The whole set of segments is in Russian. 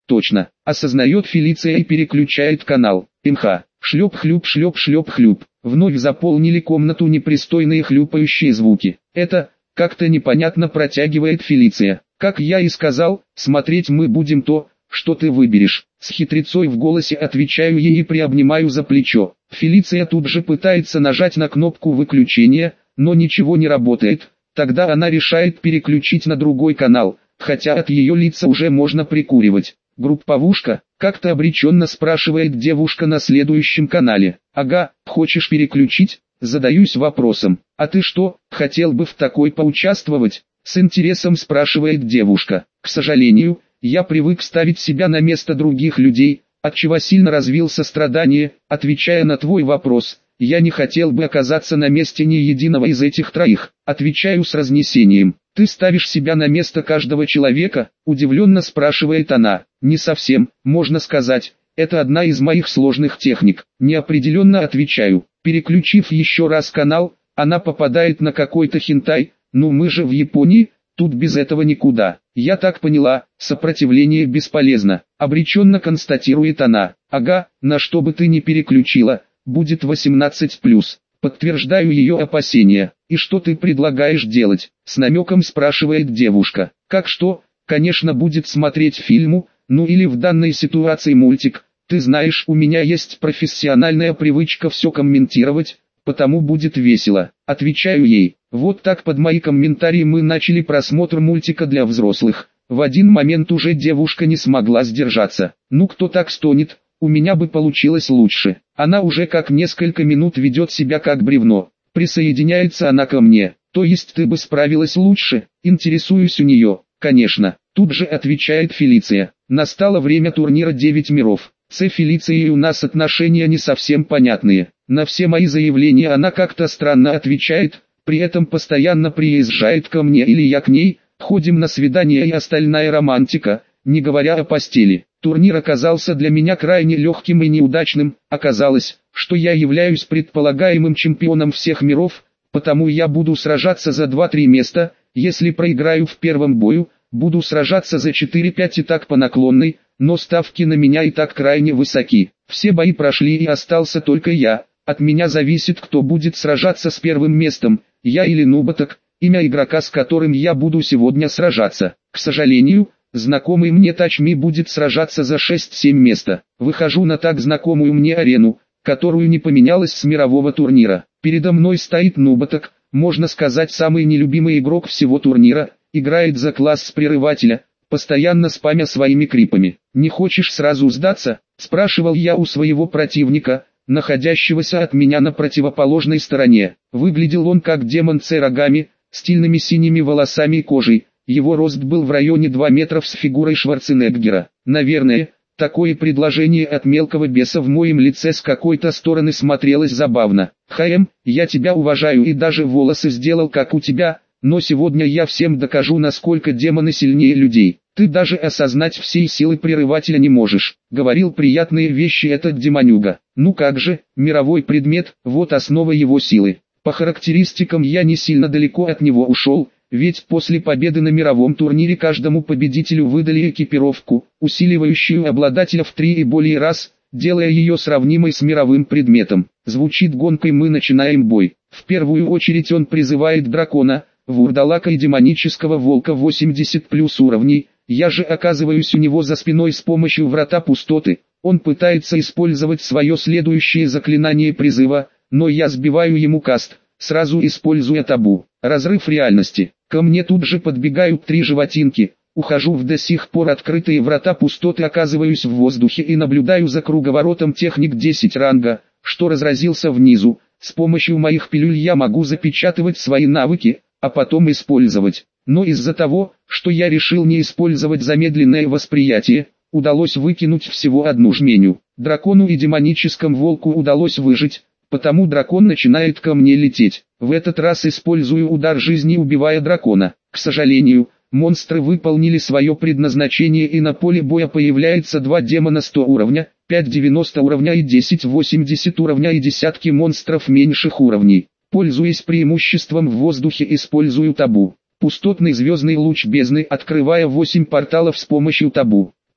Точно, осознает Фелиция и переключает канал. МХ. Шлеп-хлюп, шлеп-шлеп-хлюп. Вновь заполнили комнату непристойные хлюпающие звуки. Это, как-то непонятно протягивает Фелиция. Как я и сказал, смотреть мы будем то, что ты выберешь. С хитрецой в голосе отвечаю ей и приобнимаю за плечо. Фелиция тут же пытается нажать на кнопку выключения, но ничего не работает. Тогда она решает переключить на другой канал, хотя от ее лица уже можно прикуривать. Групповушка, как-то обреченно спрашивает девушка на следующем канале. Ага, хочешь переключить? Задаюсь вопросом. А ты что, хотел бы в такой поучаствовать? С интересом спрашивает девушка. К сожалению, я привык ставить себя на место других людей, отчего сильно развился страдание. Отвечая на твой вопрос, я не хотел бы оказаться на месте ни единого из этих троих. Отвечаю с разнесением. Ты ставишь себя на место каждого человека? Удивленно спрашивает она. Не совсем, можно сказать, это одна из моих сложных техник. Неопределенно отвечаю. Переключив еще раз канал, она попадает на какой-то хентай. Ну мы же в Японии, тут без этого никуда. Я так поняла, сопротивление бесполезно. Обреченно констатирует она. Ага, на что бы ты ни переключила, будет 18+. Подтверждаю ее опасения. И что ты предлагаешь делать? С намеком спрашивает девушка. Как что? Конечно будет смотреть фильму, ну или в данной ситуации мультик. Ты знаешь, у меня есть профессиональная привычка все комментировать, потому будет весело. Отвечаю ей. Вот так под мои комментарии мы начали просмотр мультика для взрослых. В один момент уже девушка не смогла сдержаться. Ну кто так стонет? У меня бы получилось лучше. Она уже как несколько минут ведет себя как бревно. Присоединяется она ко мне. То есть ты бы справилась лучше? Интересуюсь у нее. Конечно. Тут же отвечает Фелиция. Настало время турнира 9 миров. С Фелицией у нас отношения не совсем понятные. На все мои заявления она как-то странно отвечает, при этом постоянно приезжает ко мне или я к ней, ходим на свидания и остальная романтика, не говоря о постели. Турнир оказался для меня крайне легким и неудачным. Оказалось, что я являюсь предполагаемым чемпионом всех миров, потому я буду сражаться за 2-3 места. Если проиграю в первом бою, буду сражаться за 4-5 и так по наклонной, но ставки на меня и так крайне высоки. Все бои прошли и остался только я. От меня зависит, кто будет сражаться с первым местом, я или Нуботок, имя игрока, с которым я буду сегодня сражаться. К сожалению, знакомый мне Тачми будет сражаться за 6-7 места. Выхожу на так знакомую мне арену, которую не поменялась с мирового турнира. Передо мной стоит Нуботок, можно сказать самый нелюбимый игрок всего турнира, играет за класс прерывателя, постоянно спамя своими крипами. «Не хочешь сразу сдаться?» – спрашивал я у своего противника, находящегося от меня на противоположной стороне. Выглядел он как демон с рогами, стильными синими волосами и кожей. Его рост был в районе 2 метров с фигурой Шварценеггера. Наверное, такое предложение от мелкого беса в моем лице с какой-то стороны смотрелось забавно. «ХМ, я тебя уважаю и даже волосы сделал как у тебя, но сегодня я всем докажу, насколько демоны сильнее людей. Ты даже осознать всей силы прерывателя не можешь», — говорил приятные вещи этот демонюга. Ну как же, мировой предмет, вот основа его силы. По характеристикам я не сильно далеко от него ушел, ведь после победы на мировом турнире каждому победителю выдали экипировку, усиливающую обладателя в 3 и более раз, делая ее сравнимой с мировым предметом. Звучит гонкой, мы начинаем бой. В первую очередь он призывает дракона, вурдалака и демонического волка 80+ уровней. Я же оказываюсь у него за спиной с помощью врата пустоты. Он пытается использовать свое следующее заклинание призыва, но я сбиваю ему каст, сразу используя табу. Разрыв реальности. Ко мне тут же подбегают 3 животинки. Ухожу в до сих пор открытые врата пустоты, оказываюсь в воздухе и наблюдаю за круговоротом техник 10 ранга, что разразился внизу. С помощью моих пилюль я могу запечатывать свои навыки, а потом использовать. Но из-за того, что я решил не использовать замедленное восприятие, удалось выкинуть всего одну жменю. Дракону и демоническому волку удалось выжить, потому дракон начинает ко мне лететь. В этот раз использую удар жизни, убивая дракона. К сожалению, монстры выполнили свое предназначение и на поле боя появляется 2 демона 100 уровня, 5 90 уровня и 10 80 уровня и десятки монстров меньших уровней. Пользуясь преимуществом в воздухе, использую табу. Пустотный звездный луч бездны, открывая 8 порталов с помощью табу.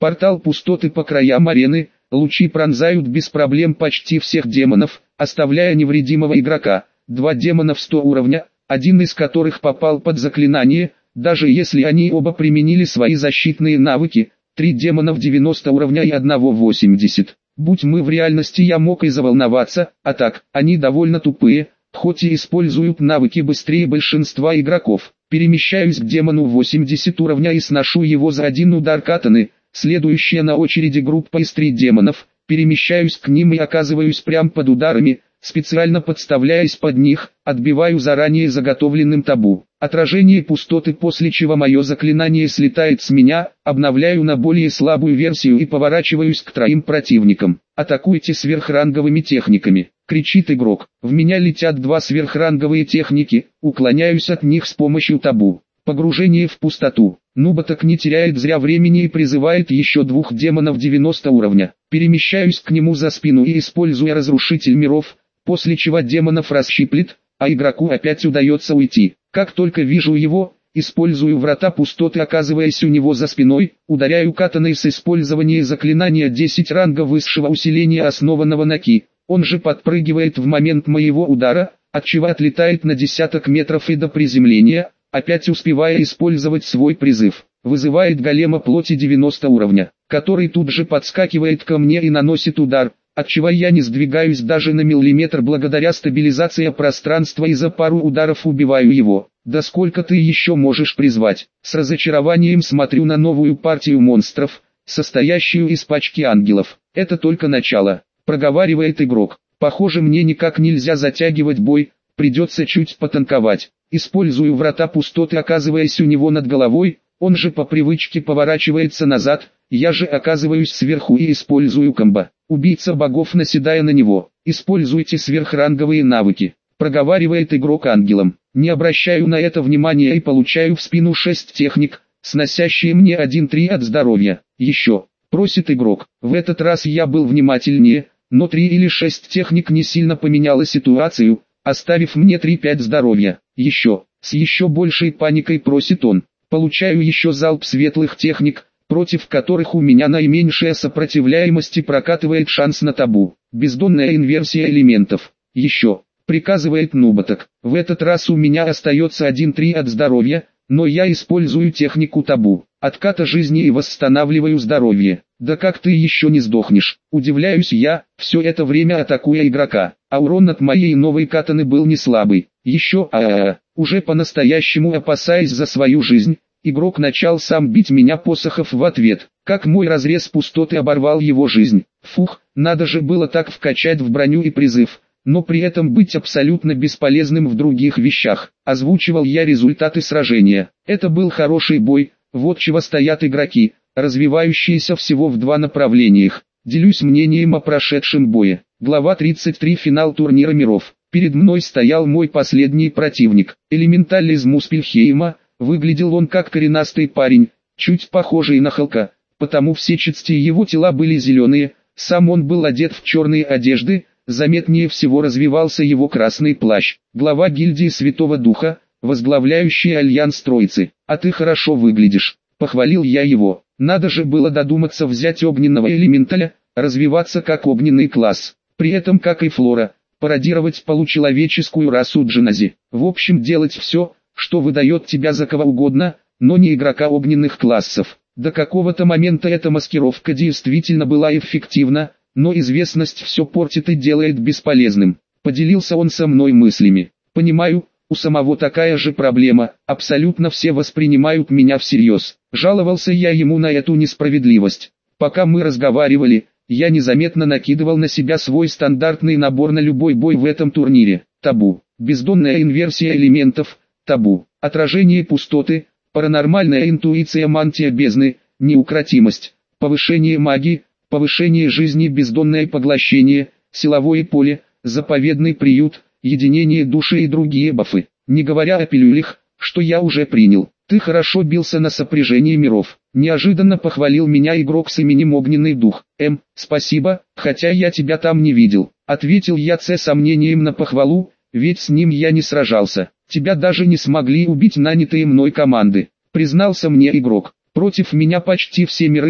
Портал пустоты по краям арены, лучи пронзают без проблем почти всех демонов, оставляя невредимого игрока. 2 демона в 100 уровня, один из которых попал под заклинание, даже если они оба применили свои защитные навыки. 3 демона в 90 уровня и одного в 80. Будь мы в реальности, я мог и заволноваться, а так, они довольно тупые, хоть и используют навыки быстрее большинства игроков. Перемещаюсь к демону 80 уровня и сношу его за один удар катаны. Следующая на очереди группа из 3 демонов. Перемещаюсь к ним и оказываюсь прямо под ударами, специально подставляясь под них, отбиваю заранее заготовленным табу. Отражение пустоты, после чего мое заклинание слетает с меня, обновляю на более слабую версию и поворачиваюсь к 3 противникам. Атакуйте сверхранговыми техниками, кричит игрок. В меня летят 2 сверхранговые техники, уклоняюсь от них с помощью табу. Погружение в пустоту. Нуботок не теряет зря времени и призывает еще 2 демонов 90 уровня. Перемещаюсь к нему за спину и используя разрушитель миров, после чего демонов расщиплет, а игроку опять удается уйти. Как только вижу его, использую врата пустоты, оказываясь у него за спиной, ударяю катаной с использованием заклинания 10 ранга высшего усиления, основанного на ки. Он же подпрыгивает в момент моего удара, отчего отлетает на десяток метров и до приземления, опять успевая использовать свой призыв. Вызывает голема плоти 90 уровня, который тут же подскакивает ко мне и наносит удар, отчего я не сдвигаюсь даже на миллиметр благодаря стабилизации пространства, и за пару ударов убиваю его. Да сколько ты еще можешь призвать? С разочарованием смотрю на новую партию монстров, состоящую из пачки ангелов. Это только начало, проговаривает игрок. Похоже, мне никак нельзя затягивать бой, придется чуть потанковать. Использую врата пустоты, оказываясь у него над головой, он же по привычке поворачивается назад, я же оказываюсь сверху и использую комбо. Убийца богов, наседая на него. Используйте сверхранговые навыки, проговаривает игрок ангелом. Не обращаю на это внимания и получаю в спину 6 техник, сносящие мне 1-3 от здоровья. Еще, просит игрок. В этот раз я был внимательнее, но 3 или 6 техник не сильно поменяла ситуацию, оставив мне 3-5 здоровья. Еще, с еще большей паникой просит он. Получаю еще залп светлых техник, против которых у меня наименьшая сопротивляемость, и прокатывает шанс на табу. Бездонная инверсия элементов. Еще, приказывает Нуботок. В этот раз у меня остается 1-3 от здоровья, но я использую технику табу. Отката жизни и восстанавливаю здоровье. Да как ты еще не сдохнешь? Удивляюсь я, все это время атакуя игрока. А урон от моей новой катаны был не слабый. Еще уже по-настоящему опасаясь за свою жизнь, игрок начал сам бить меня посохов в ответ. Как мой разрез пустоты оборвал его жизнь. Фух, надо же было так вкачать в броню и призыв, но при этом быть абсолютно бесполезным в других вещах. Озвучивал я результаты сражения. Это был хороший бой, вот чего стоят игроки, развивающиеся всего в 2 направлениях. Делюсь мнением о прошедшем бое. Глава 33. Финал турнира миров. Перед мной стоял мой последний противник, Элементаль из Муспельхейма. Выглядел он как коренастый парень, чуть похожий на Халка, потому все части его тела были зеленые, сам он был одет в черные одежды, заметнее всего развивался его красный плащ. Глава гильдии Святого Духа, возглавляющий Альянс Троицы. «А ты хорошо выглядишь», — похвалил я его. Надо же было додуматься взять огненного элементаля, развиваться как огненный класс, при этом, как и Флора, пародировать получеловеческую расу Джинази. В общем, делать все, что выдает тебя за кого угодно, но не игрока огненных классов. До какого-то момента эта маскировка действительно была эффективна, но известность все портит и делает бесполезным. Поделился он со мной мыслями. Понимаю, у самого такая же проблема, абсолютно все воспринимают меня всерьез. Жаловался я ему на эту несправедливость. Пока мы разговаривали, я незаметно накидывал на себя свой стандартный набор на любой бой в этом турнире. Табу, бездонная инверсия элементов, табу, отражение пустоты, паранормальная интуиция, мантия бездны, неукротимость, повышение магии, повышение жизни, бездонное поглощение, силовое поле, заповедный приют, единение души и другие бафы. Не говоря о пилюлях, что я уже принял. Ты хорошо бился на сопряжении миров. Неожиданно похвалил меня игрок с именем Огненный Дух. Спасибо, хотя я тебя там не видел. Ответил я с сомнением на похвалу, ведь с ним я не сражался. Тебя даже не смогли убить нанятые мной команды. Признался мне игрок. Против меня почти все миры,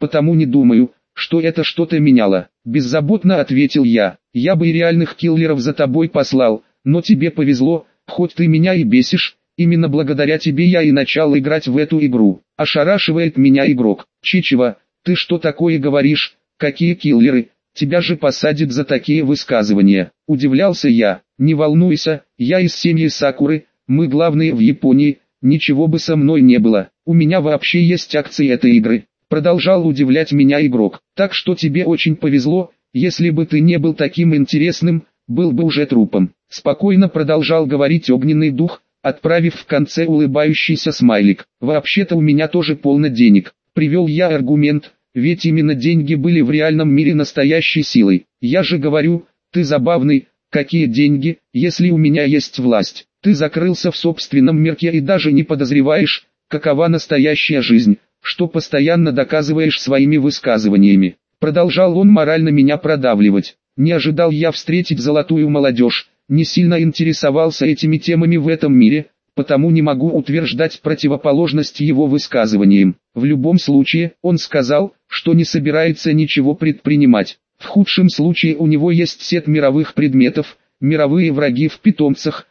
потому не думаю, что это что-то меняло. Беззаботно ответил я. Я бы и реальных киллеров за тобой послал, но тебе повезло, хоть ты меня и бесишь, именно благодаря тебе я и начал играть в эту игру. Ошарашивает меня игрок. Чичева, ты что такое говоришь, какие киллеры, тебя же посадят за такие высказывания. Удивлялся я. Не волнуйся, я из семьи Сакуры, мы главные в Японии, ничего бы со мной не было. У меня вообще есть акции этой игры. Продолжал удивлять меня игрок. Так что тебе очень повезло, если бы ты не был таким интересным, был бы уже трупом. Спокойно продолжал говорить огненный дух, отправив в конце улыбающийся смайлик. Вообще-то у меня тоже полно денег. Привел я аргумент, ведь именно деньги были в реальном мире настоящей силой. Я же говорю, ты забавный, какие деньги, если у меня есть власть. Ты закрылся в собственном мирке и даже не подозреваешь, какова настоящая жизнь, что постоянно доказываешь своими высказываниями. Продолжал он морально меня продавливать. Не ожидал я встретить золотую молодежь, не сильно интересовался этими темами в этом мире, потому не могу утверждать противоположность его высказываниям. В любом случае, он сказал, что не собирается ничего предпринимать. В худшем случае у него есть сет мировых предметов, мировые враги в питомцах,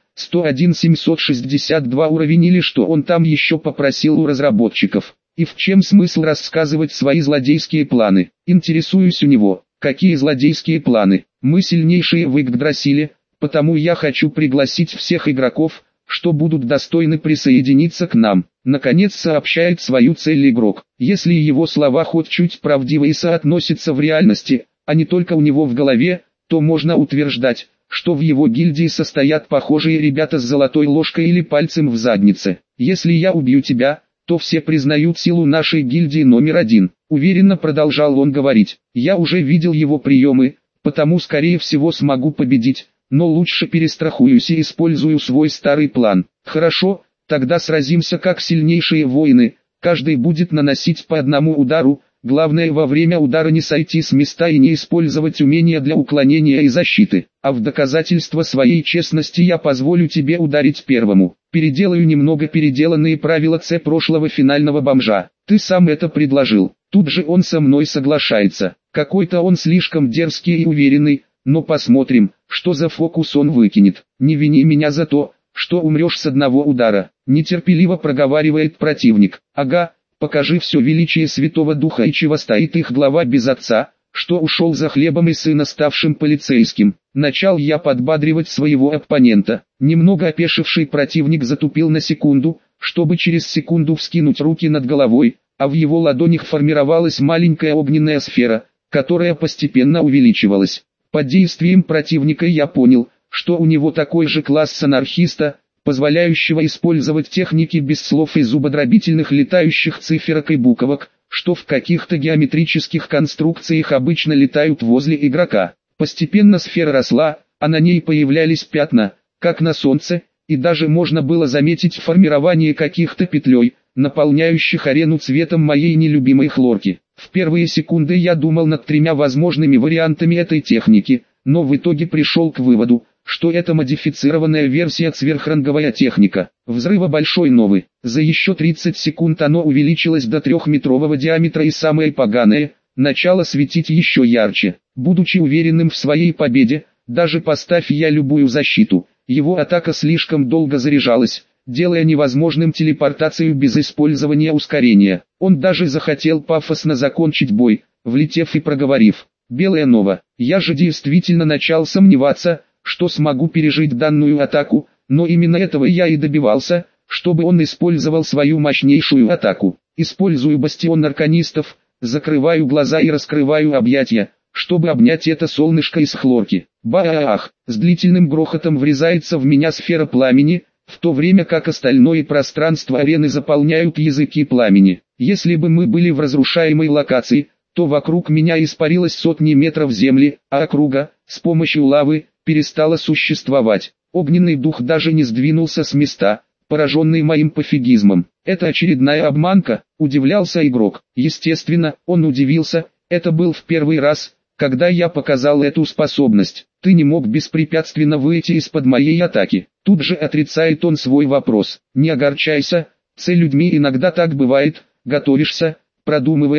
101-762 уровень или что он там еще попросил у разработчиков. И в чем смысл рассказывать свои злодейские планы? Интересуюсь у него, какие злодейские планы? Мы сильнейшие в Игдрасиле, потому я хочу пригласить всех игроков, что будут достойны присоединиться к нам. Наконец сообщает свою цель игрок. Если его слова хоть чуть правдивы и соотносятся в реальности, а не только у него в голове, то можно утверждать, что в его гильдии состоят похожие ребята с золотой ложкой или пальцем в заднице. Если я убью тебя, то все признают силу нашей гильдии номер один. Уверенно продолжал он говорить. Я уже видел его приемы, потому скорее всего смогу победить, но лучше перестрахуюсь и использую свой старый план. Хорошо, тогда сразимся как сильнейшие воины, каждый будет наносить по одному удару, главное во время удара не сойти с места и не использовать умения для уклонения и защиты. А в доказательство своей честности я позволю тебе ударить первому. Переделаю немного переделанные правила С прошлого финального бомжа. Ты сам это предложил. Тут же он со мной соглашается. Какой-то он слишком дерзкий и уверенный, но посмотрим, что за фокус он выкинет. Не вини меня за то, что умрешь с одного удара. Нетерпеливо проговаривает противник. Ага, покажи все величие Святого Духа и чего стоит их глава без отца, что ушел за хлебом и сына ставшим полицейским. Начал я подбадривать своего оппонента. Немного опешивший противник затупил на секунду, чтобы через секунду вскинуть руки над головой, а в его ладонях формировалась маленькая огненная сфера, которая постепенно увеличивалась. Под действием противника я понял, что у него такой же класс анархиста, позволяющего использовать техники без слов и зубодробительных летающих циферок и буквок, что в каких-то геометрических конструкциях обычно летают возле игрока. Постепенно сфера росла, а на ней появлялись пятна, как на солнце, и даже можно было заметить формирование каких-то петлей, наполняющих арену цветом моей нелюбимой хлорки. В первые секунды я думал над тремя возможными вариантами этой техники, но в итоге пришел к выводу, что это модифицированная версия сверхранговая техника. Взрыва большой новый. За еще 30 секунд оно увеличилось до 3-метрового диаметра и самое поганое, начало светить еще ярче. Будучи уверенным в своей победе, даже поставь я любую защиту, его атака слишком долго заряжалась, делая невозможным телепортацию без использования ускорения. Он даже захотел пафосно закончить бой, влетев и проговорив: «Белая нова». Я же действительно начал сомневаться, что смогу пережить данную атаку, но именно этого я и добивался, чтобы он использовал свою мощнейшую атаку. Использую бастион арканистов, закрываю глаза и раскрываю объятия, чтобы обнять это солнышко из хлорки. Баах! С длительным грохотом врезается в меня сфера пламени, в то время как остальное пространство арены заполняют языки пламени. Если бы мы были в разрушаемой локации, то вокруг меня испарилось сотни метров земли, а округа, с помощью лавы, перестала существовать. Огненный дух даже не сдвинулся с места, пораженный моим пофигизмом. Это очередная обманка, удивлялся игрок. Естественно, он удивился, это был в первый раз, когда я показал эту способность. Ты не мог беспрепятственно выйти из-под моей атаки. Тут же отрицает он свой вопрос. Не огорчайся, с людьми иногда так бывает, готовишься, продумываешь,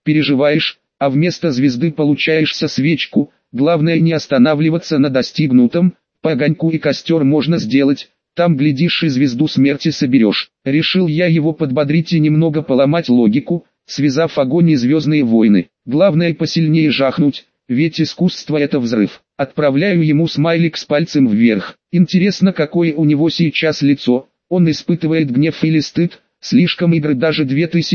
переживаешь, а вместо звезды получаешься свечку. Главное не останавливаться на достигнутом, по огоньку и костер можно сделать, там глядишь и звезду смерти соберешь. Решил я его подбодрить и немного поломать логику, связав огонь и звездные войны. Главное посильнее жахнуть, ведь искусство это взрыв. Отправляю ему смайлик с пальцем вверх. Интересно, какое у него сейчас лицо, он испытывает гнев или стыд. Слишком игры даже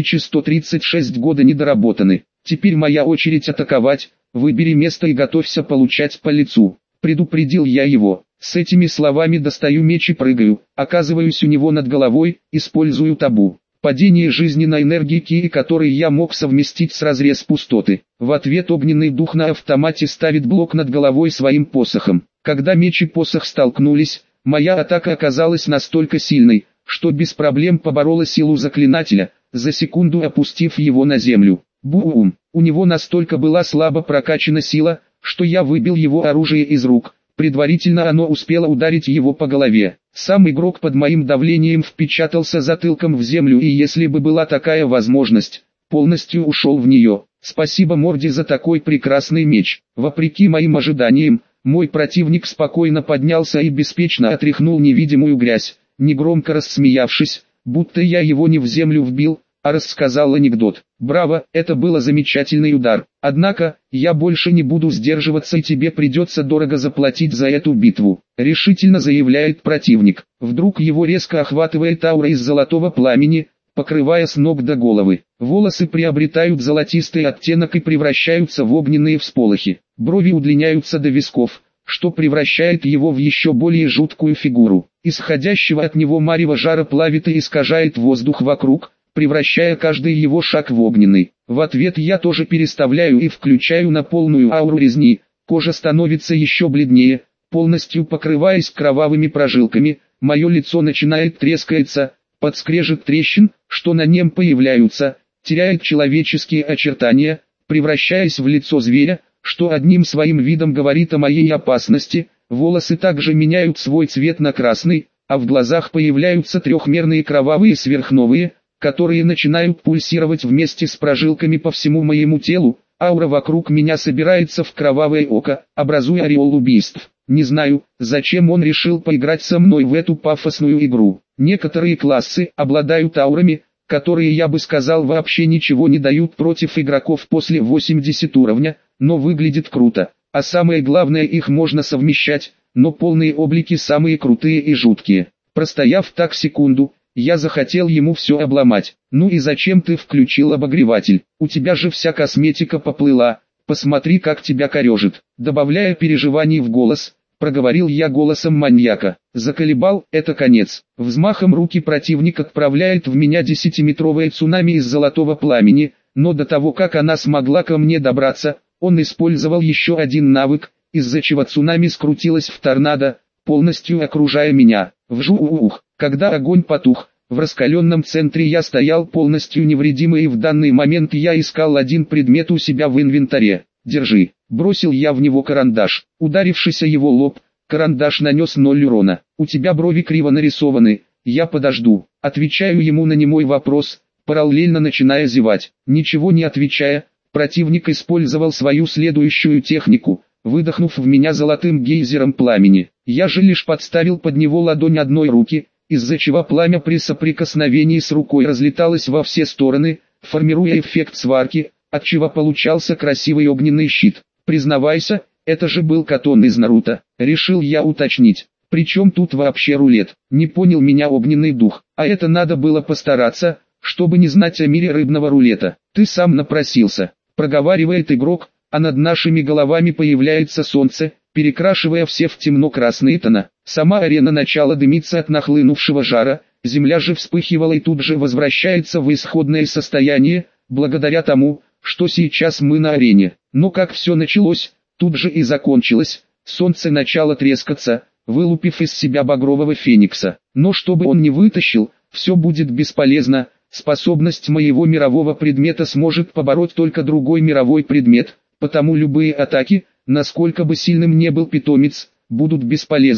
2136 года не доработаны. Теперь моя очередь атаковать, выбери место и готовься получать по лицу. Предупредил я его. С этими словами достаю меч и прыгаю, оказываюсь у него над головой, использую табу. Падение жизненной энергии Ки, который я мог совместить с разрез пустоты. В ответ огненный дух на автомате ставит блок над головой своим посохом. Когда меч и посох столкнулись, моя атака оказалась настолько сильной, что без проблем поборола силу заклинателя, за секунду опустив его на землю. Бум! У него настолько была слабо прокачана сила, что я выбил его оружие из рук. Предварительно оно успело ударить его по голове. Сам игрок под моим давлением впечатался затылком в землю, и если бы была такая возможность, полностью ушел в нее. Спасибо морде за такой прекрасный меч. Вопреки моим ожиданиям, мой противник спокойно поднялся и беспечно отряхнул невидимую грязь, негромко рассмеявшись, будто я его не в землю вбил, а рассказал анекдот. Браво, это был замечательный удар. Однако, я больше не буду сдерживаться, и тебе придется дорого заплатить за эту битву, решительно заявляет противник. Вдруг его резко охватывает аура из золотого пламени, покрывая с ног до головы. Волосы приобретают золотистый оттенок и превращаются в огненные всполохи. Брови удлиняются до висков, что превращает его в еще более жуткую фигуру. Исходящего от него марево жара плавит и искажает воздух вокруг, превращая каждый его шаг в огненный. В ответ я тоже переставляю и включаю на полную ауру резни. Кожа становится еще бледнее, полностью покрываясь кровавыми прожилками. Мое лицо начинает трескаться, под скрежет трещин, что на нем появляются, теряет человеческие очертания, превращаясь в лицо зверя, что одним своим видом говорит о моей опасности. Волосы также меняют свой цвет на красный, а в глазах появляются трехмерные кровавые сверхновые, которые начинают пульсировать вместе с прожилками по всему моему телу. Аура вокруг меня собирается в кровавое око, образуя ореол убийств. Не знаю, зачем он решил поиграть со мной в эту пафосную игру. Некоторые классы обладают аурами, которые, я бы сказал, вообще ничего не дают против игроков после 80 уровня, но выглядит круто. А самое главное, их можно совмещать, но полные облики самые крутые и жуткие. Простояв так секунду, я захотел ему все обломать. Ну и зачем ты включил обогреватель? У тебя же вся косметика поплыла, посмотри, как тебя корежит. Добавляя переживаний в голос, проговорил я голосом маньяка. Заколебал, это конец. Взмахом руки противник отправляет в меня 10-метровое цунами из золотого пламени, но до того, как она смогла ко мне добраться, он использовал еще один навык, из-за чего цунами скрутилось в торнадо, полностью окружая меня. Вжух! Когда огонь потух, в раскаленном центре я стоял полностью невредимый, и в данный момент я искал один предмет у себя в инвентаре. Держи. Бросил я в него карандаш. Ударившийся его лоб, карандаш нанес 0 урона. У тебя брови криво нарисованы, я подожду. Отвечаю ему на немой вопрос, параллельно начиная зевать. Ничего не отвечая, противник использовал свою следующую технику, выдохнув в меня золотым гейзером пламени. Я же лишь подставил под него ладонь одной руки, из-за чего пламя при соприкосновении с рукой разлеталось во все стороны, формируя эффект сварки, отчего получался красивый огненный щит. Признавайся, это же был Катон из Наруто, решил я уточнить. Причем тут вообще рулет? Не понял меня огненный дух, а это надо было постараться, чтобы не знать о мире рыбного рулета. Ты сам напросился, проговаривает игрок, а над нашими головами появляется солнце, перекрашивая все в темно-красные тона. Сама арена начала дымиться от нахлынувшего жара, земля же вспыхивала и тут же возвращается в исходное состояние, благодаря тому, что сейчас мы на арене. Но как все началось, тут же и закончилось. Солнце начало трескаться, вылупив из себя багрового феникса. Но чтобы он не вытащил, все будет бесполезно. Способность моего мирового предмета сможет побороть только другой мировой предмет, потому любые атаки, насколько бы сильным не был питомец, будут бесполезными.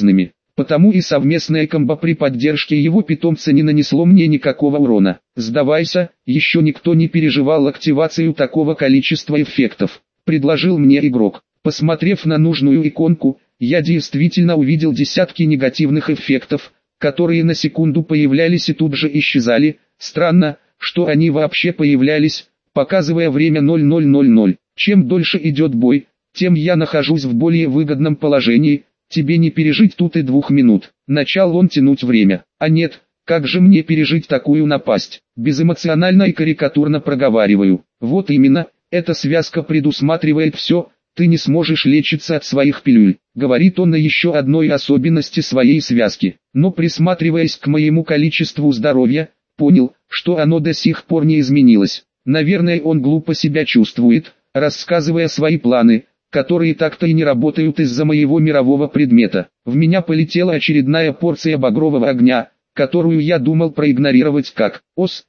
Потому и совместная комбо при поддержке его питомца не нанесло мне никакого урона. «Сдавайся, еще никто не переживал активацию такого количества эффектов», — предложил мне игрок. Посмотрев на нужную иконку, я действительно увидел десятки негативных эффектов, которые на секунду появлялись и тут же исчезали. Странно, что они вообще появлялись, показывая время 00:00. Чем дольше идет бой, тем я нахожусь в более выгодном положении. Тебе не пережить тут и 2 минут. Начал он тянуть время. А нет, как же мне пережить такую напасть? Безэмоционально и карикатурно проговариваю. Вот именно, эта связка предусматривает все. Ты не сможешь лечиться от своих пилюль. Говорит он на еще одной особенности своей связки. Но присматриваясь к моему количеству здоровья, понял, что оно до сих пор не изменилось. Наверное, он глупо себя чувствует, рассказывая свои планы, которые так-то и не работают из-за моего мирового предмета. В меня полетела очередная порция багрового огня, которую я думал проигнорировать как ОС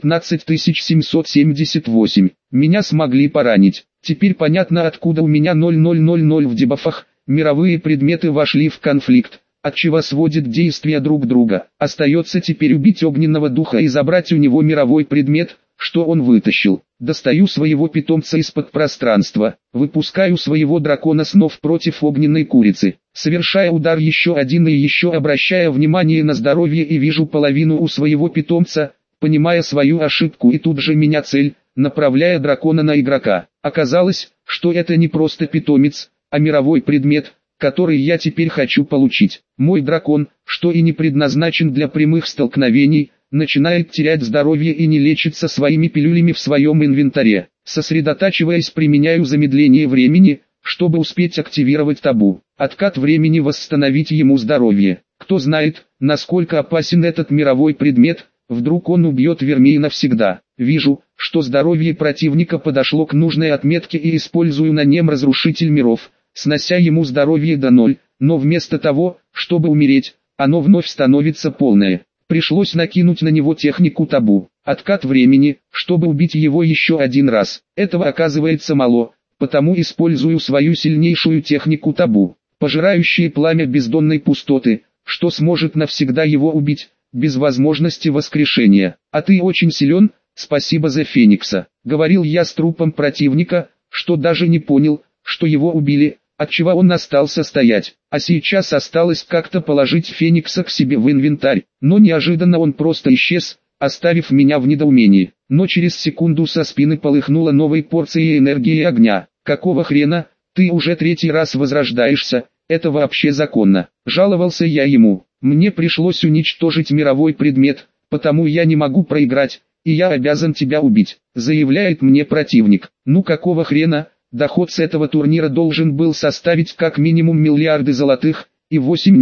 19778. Меня смогли поранить. Теперь понятно, откуда у меня 0000 в дебафах. Мировые предметы вошли в конфликт, отчего сводит действия друг друга. Остается теперь убить огненного духа и забрать у него мировой предмет, что он вытащил. Достаю своего питомца из-под пространства, выпускаю своего дракона снов против огненной курицы, совершая удар еще один и еще обращая внимание на здоровье и вижу половину у своего питомца, понимая свою ошибку и тут же меня цель, направляя дракона на игрока. Оказалось, что это не просто питомец, а мировой предмет, который я теперь хочу получить. Мой дракон, что и не предназначен для прямых столкновений, начинает терять здоровье и не лечится своими пилюлями в своем инвентаре. Сосредотачиваясь, применяю замедление времени, чтобы успеть активировать табу. Откат времени, восстановить ему здоровье. Кто знает, насколько опасен этот мировой предмет, вдруг он убьет Вермея навсегда. Вижу, что здоровье противника подошло к нужной отметке и использую на нем разрушитель миров, снося ему здоровье до 0, но вместо того, чтобы умереть, оно вновь становится полное. Пришлось накинуть на него технику табу. Откат времени, чтобы убить его еще один раз. Этого оказывается мало, потому использую свою сильнейшую технику табу. Пожирающее пламя бездонной пустоты, что сможет навсегда его убить, без возможности воскрешения. А ты очень силен, спасибо за Феникса. Говорил я с трупом противника, что даже не понял, что его убили, отчего он остался стоять. А сейчас осталось как-то положить Феникса к себе в инвентарь, но неожиданно он просто исчез, оставив меня в недоумении. Но через секунду со спины полыхнула новой порцией энергии огня. Какого хрена, ты уже 3-й раз возрождаешься, это вообще законно? Жаловался я ему. Мне пришлось уничтожить мировой предмет, потому я не могу проиграть, и я обязан тебя убить, заявляет мне противник. Ну какого хрена? Доход с этого турнира должен был составить как минимум миллиарды золотых, и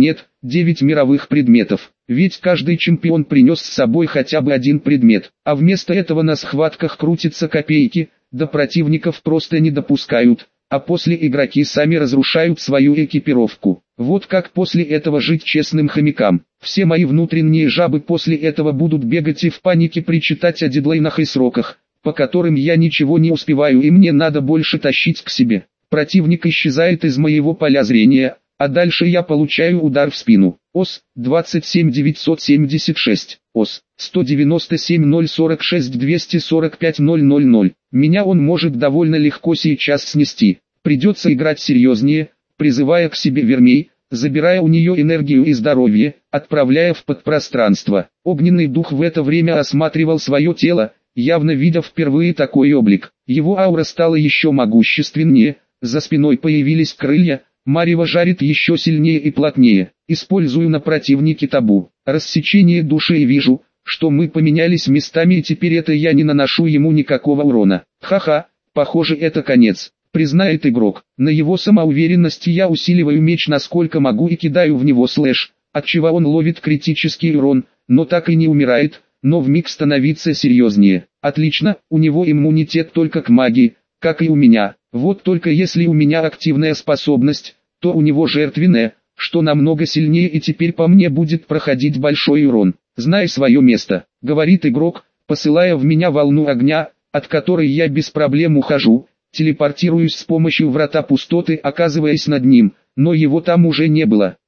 9 мировых предметов. Ведь каждый чемпион принес с собой хотя бы один предмет, а вместо этого на схватках крутятся копейки, да противников просто не допускают, а после игроки сами разрушают свою экипировку. Вот как после этого жить честным хомякам? Все мои внутренние жабы после этого будут бегать и в панике причитать о дедлайнах и сроках, по которым я ничего не успеваю и мне надо больше тащить к себе. Противник исчезает из моего поля зрения, а дальше я получаю удар в спину. ОС 27976, ОС 197 046 245 000. Меня он может довольно легко сейчас снести. Придется играть серьезнее, призывая к себе Вермей, забирая у нее энергию и здоровье, отправляя в подпространство. Огненный дух в это время осматривал свое тело, явно видя впервые такой облик. Его аура стала еще могущественнее, за спиной появились крылья, марево жарит еще сильнее и плотнее. Использую на противнике табу. Рассечение души и вижу, что мы поменялись местами и теперь это я не наношу ему никакого урона. Ха-ха, похоже это конец, признает игрок. На его самоуверенности я усиливаю меч насколько могу и кидаю в него слэш, отчего он ловит критический урон, но так и не умирает, но вмиг становится серьезнее. Отлично, у него иммунитет только к магии, как и у меня. Вот только если у меня активная способность, то у него жертвенная, что намного сильнее и теперь по мне будет проходить большой урон. Знай свое место, говорит игрок, посылая в меня волну огня, от которой я без проблем ухожу, телепортируюсь с помощью врата пустоты, оказываясь над ним, но его там уже не было.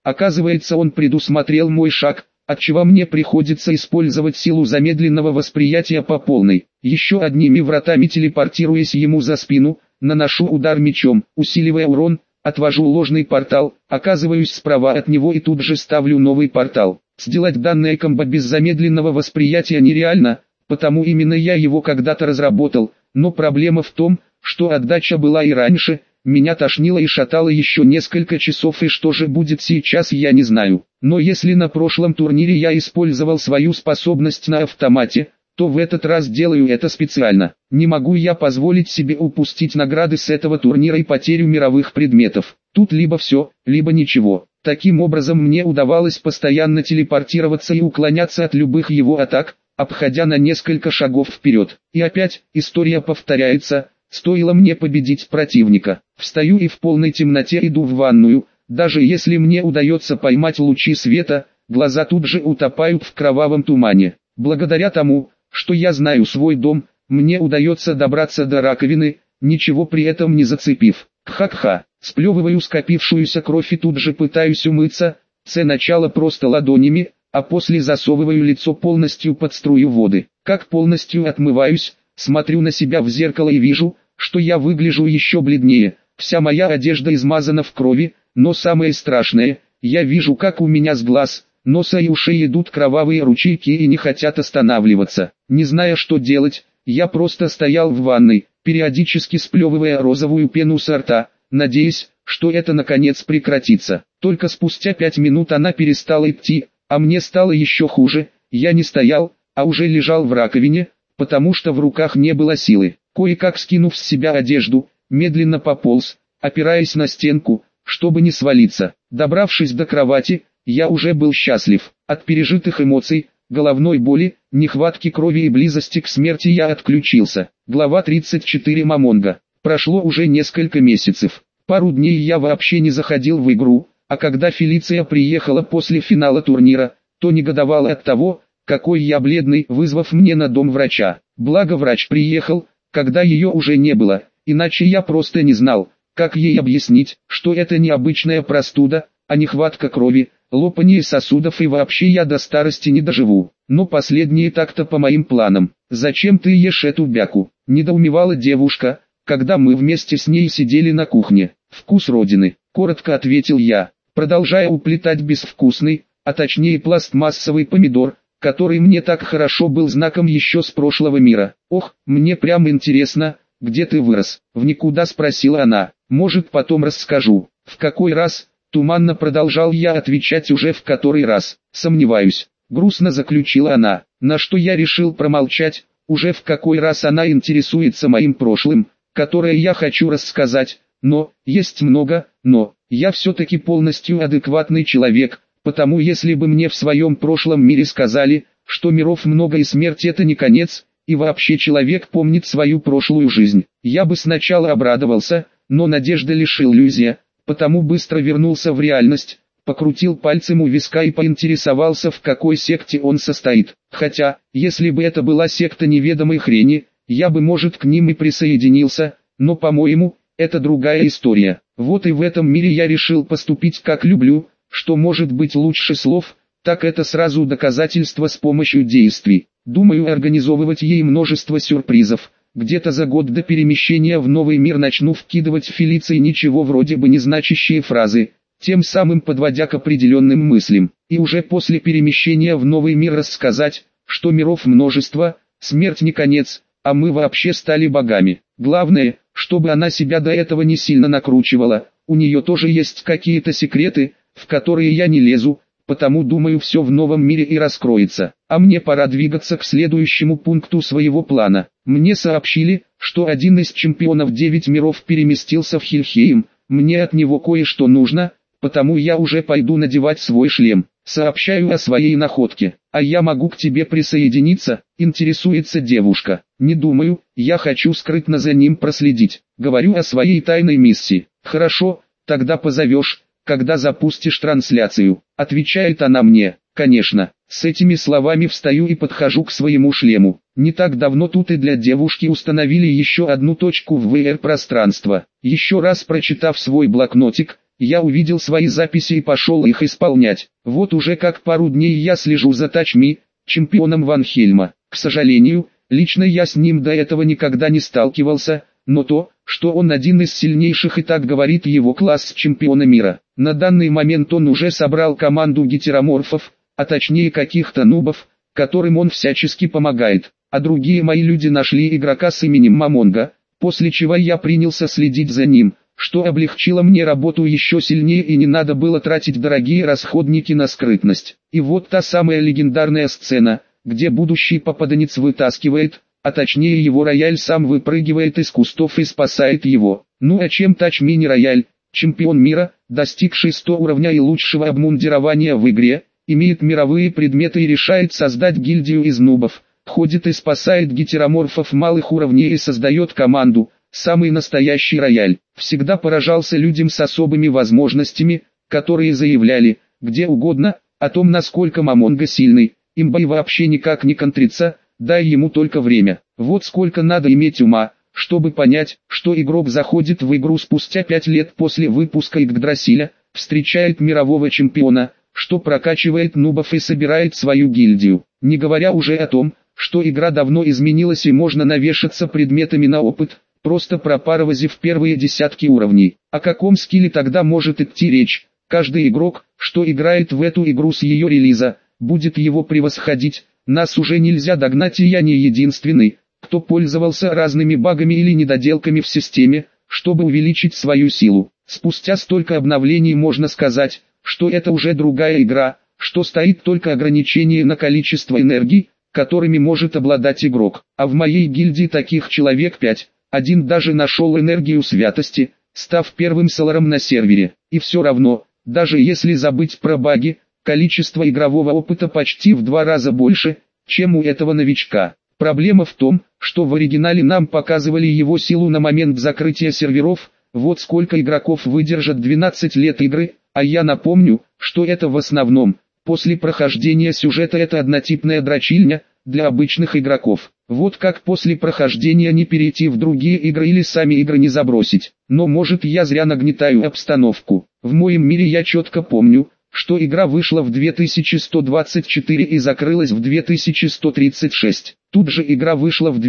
Оказывается, он предусмотрел мой шаг, отчего мне приходится использовать силу замедленного восприятия по полной. Еще одними вратами телепортируясь ему за спину, наношу удар мечом, усиливая урон, отвожу ложный портал, оказываюсь справа от него и тут же ставлю новый портал. Сделать данное комбо без замедленного восприятия нереально, потому именно я его когда-то разработал, но проблема в том, что отдача была и раньше, меня тошнило и шатало еще несколько часов, и что же будет сейчас, я не знаю. Но если на прошлом турнире я использовал свою способность на автомате, то в этот раз делаю это специально. Не могу я позволить себе упустить награды с этого турнира и потерю мировых предметов. Тут либо все, либо ничего. Таким образом мне удавалось постоянно телепортироваться и уклоняться от любых его атак, обходя на несколько шагов вперед. И опять, история повторяется. Стоило мне победить противника. Встаю и в полной темноте иду в ванную. Даже если мне удается поймать лучи света, глаза тут же утопают в кровавом тумане. Благодаря тому, что я знаю свой дом, мне удается добраться до раковины, ничего при этом не зацепив. Ха-ха, сплевываю скопившуюся кровь и тут же пытаюсь умыться, сначала просто ладонями, а после засовываю лицо полностью под струю воды. Как полностью отмываюсь, смотрю на себя в зеркало и вижу, что я выгляжу еще бледнее. Вся моя одежда измазана в крови, но самое страшное, я вижу, как у меня с глаз, носа и ушей идут кровавые ручейки и не хотят останавливаться. Не зная, что делать, я просто стоял в ванной, периодически сплевывая розовую пену со рта, надеясь, что это наконец прекратится. Только спустя 5 минут она перестала идти, а мне стало еще хуже. Я не стоял, а уже лежал в раковине, потому что в руках не было силы. Кое-как скинув с себя одежду, медленно пополз, опираясь на стенку, чтобы не свалиться. Добравшись до кровати, я уже был счастлив. От пережитых эмоций, головной боли, нехватки крови и близости к смерти я отключился. Глава 34 Мамонга. Прошло уже несколько месяцев. Пару дней я вообще не заходил в игру, а когда Фелиция приехала после финала турнира, то негодовала от того, какой я бледный, вызвав мне на дом врача. Благо врач приехал, когда ее уже не было, иначе я просто не знал, как ей объяснить, что это не обычная простуда, а нехватка крови, лопание сосудов и вообще я до старости не доживу. Но последнее так-то по моим планам. «Зачем ты ешь эту бяку?» – недоумевала девушка, когда мы вместе с ней сидели на кухне. «Вкус родины», – коротко ответил я, продолжая уплетать безвкусный, а точнее пластмассовый помидор, который мне так хорошо был знаком еще с прошлого мира. «Ох, мне прямо интересно, где ты вырос?» – в никуда спросила она. «Может, потом расскажу». «В какой раз?» – туманно продолжал я отвечать уже в который раз. «Сомневаюсь», – грустно заключила она, на что я решил промолчать. Уже в какой раз она интересуется моим прошлым, которое я хочу рассказать, но, есть много, но, я все-таки полностью адекватный человек. Потому если бы мне в своем прошлом мире сказали, что миров много и смерть это не конец, и вообще человек помнит свою прошлую жизнь, я бы сначала обрадовался, но надежда лишь иллюзия, потому быстро вернулся в реальность, покрутил пальцем у виска и поинтересовался, в какой секте он состоит. Хотя, если бы это была секта неведомой хрени, я бы может к ним и присоединился, но по-моему, это другая история. Вот и в этом мире я решил поступить как люблю. Что может быть лучше слов, так это сразу доказательство с помощью действий. Думаю организовывать ей множество сюрпризов. Где-то за год до перемещения в новый мир начну вкидывать Фелиции ничего вроде бы не значащие фразы, тем самым подводя к определенным мыслям. И уже после перемещения в новый мир рассказать, что миров множество, смерть не конец, а мы вообще стали богами. Главное, чтобы она себя до этого не сильно накручивала. У нее тоже есть какие-то секреты, в которые я не лезу, потому думаю все в новом мире и раскроется. А мне пора двигаться к следующему пункту своего плана. Мне сообщили, что один из чемпионов 9 миров переместился в Хельхейм. Мне от него кое-что нужно, потому я уже пойду надевать свой шлем. Сообщаю о своей находке. А я могу к тебе присоединиться, интересуется девушка. Не думаю, я хочу скрытно за ним проследить. Говорю о своей тайной миссии. Хорошо, тогда позовешь, когда запустишь трансляцию, отвечает она мне. Конечно, с этими словами встаю и подхожу к своему шлему. Не так давно тут и для девушки установили еще одну точку в VR-пространство. Еще раз прочитав свой блокнотик, я увидел свои записи и пошел их исполнять. Вот уже как пару дней я слежу за Тачми, чемпионом Ванхельма. К сожалению, лично я с ним до этого никогда не сталкивался, но то, что он один из сильнейших, и так говорит его класс чемпиона мира. На данный момент он уже собрал команду гетероморфов, а точнее каких-то нубов, которым он всячески помогает. А другие мои люди нашли игрока с именем Мамонга, после чего я принялся следить за ним, что облегчило мне работу еще сильнее, и не надо было тратить дорогие расходники на скрытность. И вот та самая легендарная сцена, где будущий попаданец вытаскивает, а точнее его рояль сам выпрыгивает из кустов и спасает его. Ну а чем Тачми не рояль? Чемпион мира, достигший 100 уровня и лучшего обмундирования в игре, имеет мировые предметы и решает создать гильдию из нубов, ходит и спасает гетероморфов малых уровней и создает команду, самый настоящий рояль. Всегда поражался людям с особыми возможностями, которые заявляли, где угодно, о том, насколько Мамонга сильный, имба и вообще никак не контрится, дай ему только время. Вот сколько надо иметь ума, чтобы понять, что игрок заходит в игру спустя 5 лет после выпуска Игдрасиля, встречает мирового чемпиона, что прокачивает нубов и собирает свою гильдию. Не говоря уже о том, что игра давно изменилась и можно навешаться предметами на опыт, просто пропарывозив первые десятки уровней. О каком скилле тогда может идти речь? Каждый игрок, что играет в эту игру с ее релиза, будет его превосходить. Нас уже нельзя догнать, и я не единственный, кто пользовался разными багами или недоделками в системе, чтобы увеличить свою силу. Спустя столько обновлений можно сказать, что это уже другая игра, что стоит только ограничение на количество энергии, которыми может обладать игрок. А в моей гильдии таких человек 5, один даже нашел энергию святости, став первым соларом на сервере. И все равно, даже если забыть про баги, количество игрового опыта почти в 2 раза больше, чем у этого новичка. Проблема в том, что в оригинале нам показывали его силу на момент закрытия серверов, вот сколько игроков выдержат 12 лет игры, а я напомню, что это в основном, после прохождения сюжета, это однотипная дрочильня, для обычных игроков. Вот как после прохождения не перейти в другие игры или сами игры не забросить. Но может я зря нагнетаю обстановку. В моем мире я четко помню, что игра вышла в 2124 и закрылась в 2136. Тут же игра вышла в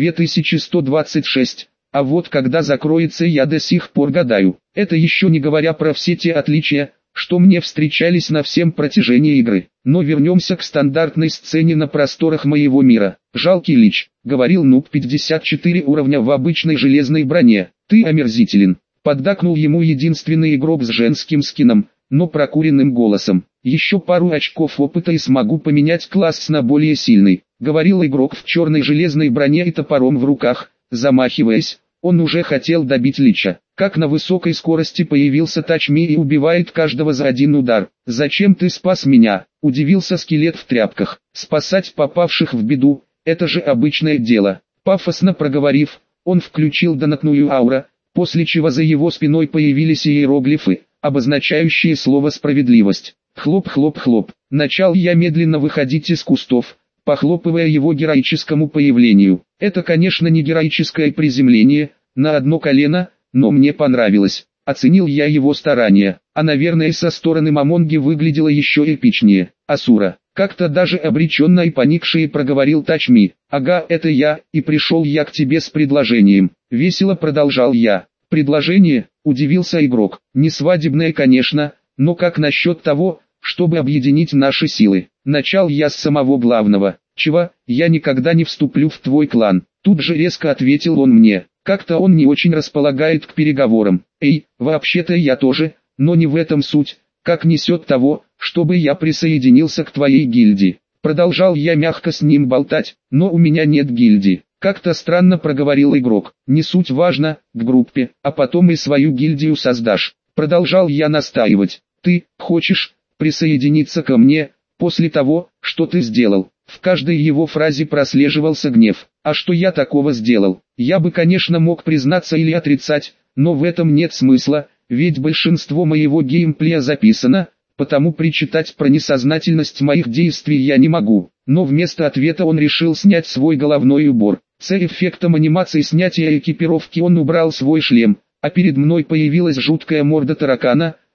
2126. А вот когда закроется, я до сих пор гадаю. Это еще не говоря про все те отличия, что мне встречались на всем протяжении игры. Но вернемся к стандартной сцене на просторах моего мира. «Жалкий лич», — говорил нуб 54 уровня в обычной железной броне. «Ты омерзителен», — поддакнул ему единственный игрок с женским скином, но прокуренным голосом. «Еще пару очков опыта и смогу поменять класс на более сильный», — говорил игрок в черной железной броне и топором в руках, замахиваясь. Он уже хотел добить лича, как на высокой скорости появился Тачми и убивает каждого за один удар. «Зачем ты спас меня?» – удивился скелет в тряпках. «Спасать попавших в беду – это же обычное дело». Пафосно проговорив, он включил донатную ауру, после чего за его спиной появились иероглифы, обозначающие слово «справедливость». Хлоп-хлоп-хлоп. Начал я медленно выходить из кустов, похлопывая его героическому появлению. Это, конечно, не героическое приземление, на одно колено, но мне понравилось. Оценил я его старания, а наверное со стороны Мамонги выглядело еще эпичнее. «Асура», как-то даже обреченно и поникшее проговорил Тачми. «Ага, это я, и пришел я к тебе с предложением». Весело продолжал я. «Предложение?» – удивился игрок. «Не свадебное, конечно, но как насчет того, чтобы объединить наши силы?» Начал я с самого главного. «Чего, я никогда не вступлю в твой клан». Тут же резко ответил он мне. Как-то он не очень располагает к переговорам. «Эй, вообще-то я тоже, но не в этом суть. Как несет того, чтобы я присоединился к твоей гильдии?» Продолжал я мягко с ним болтать, но у меня нет гильдии. Как-то странно проговорил игрок. «Не суть важно, к группе, а потом и свою гильдию создашь». Продолжал я настаивать. «Ты хочешь присоединиться ко мне после того, что ты сделал?» В каждой его фразе прослеживался гнев. А что я такого сделал? Я бы, конечно, мог признаться или отрицать, но в этом нет смысла, ведь большинство моего геймплея записано, потому причитать про несознательность моих действий я не могу. Но вместо ответа он решил снять свой головной убор. С эффектом анимации снятия экипировки он убрал свой шлем, а перед мной появилась жуткая морда таракана,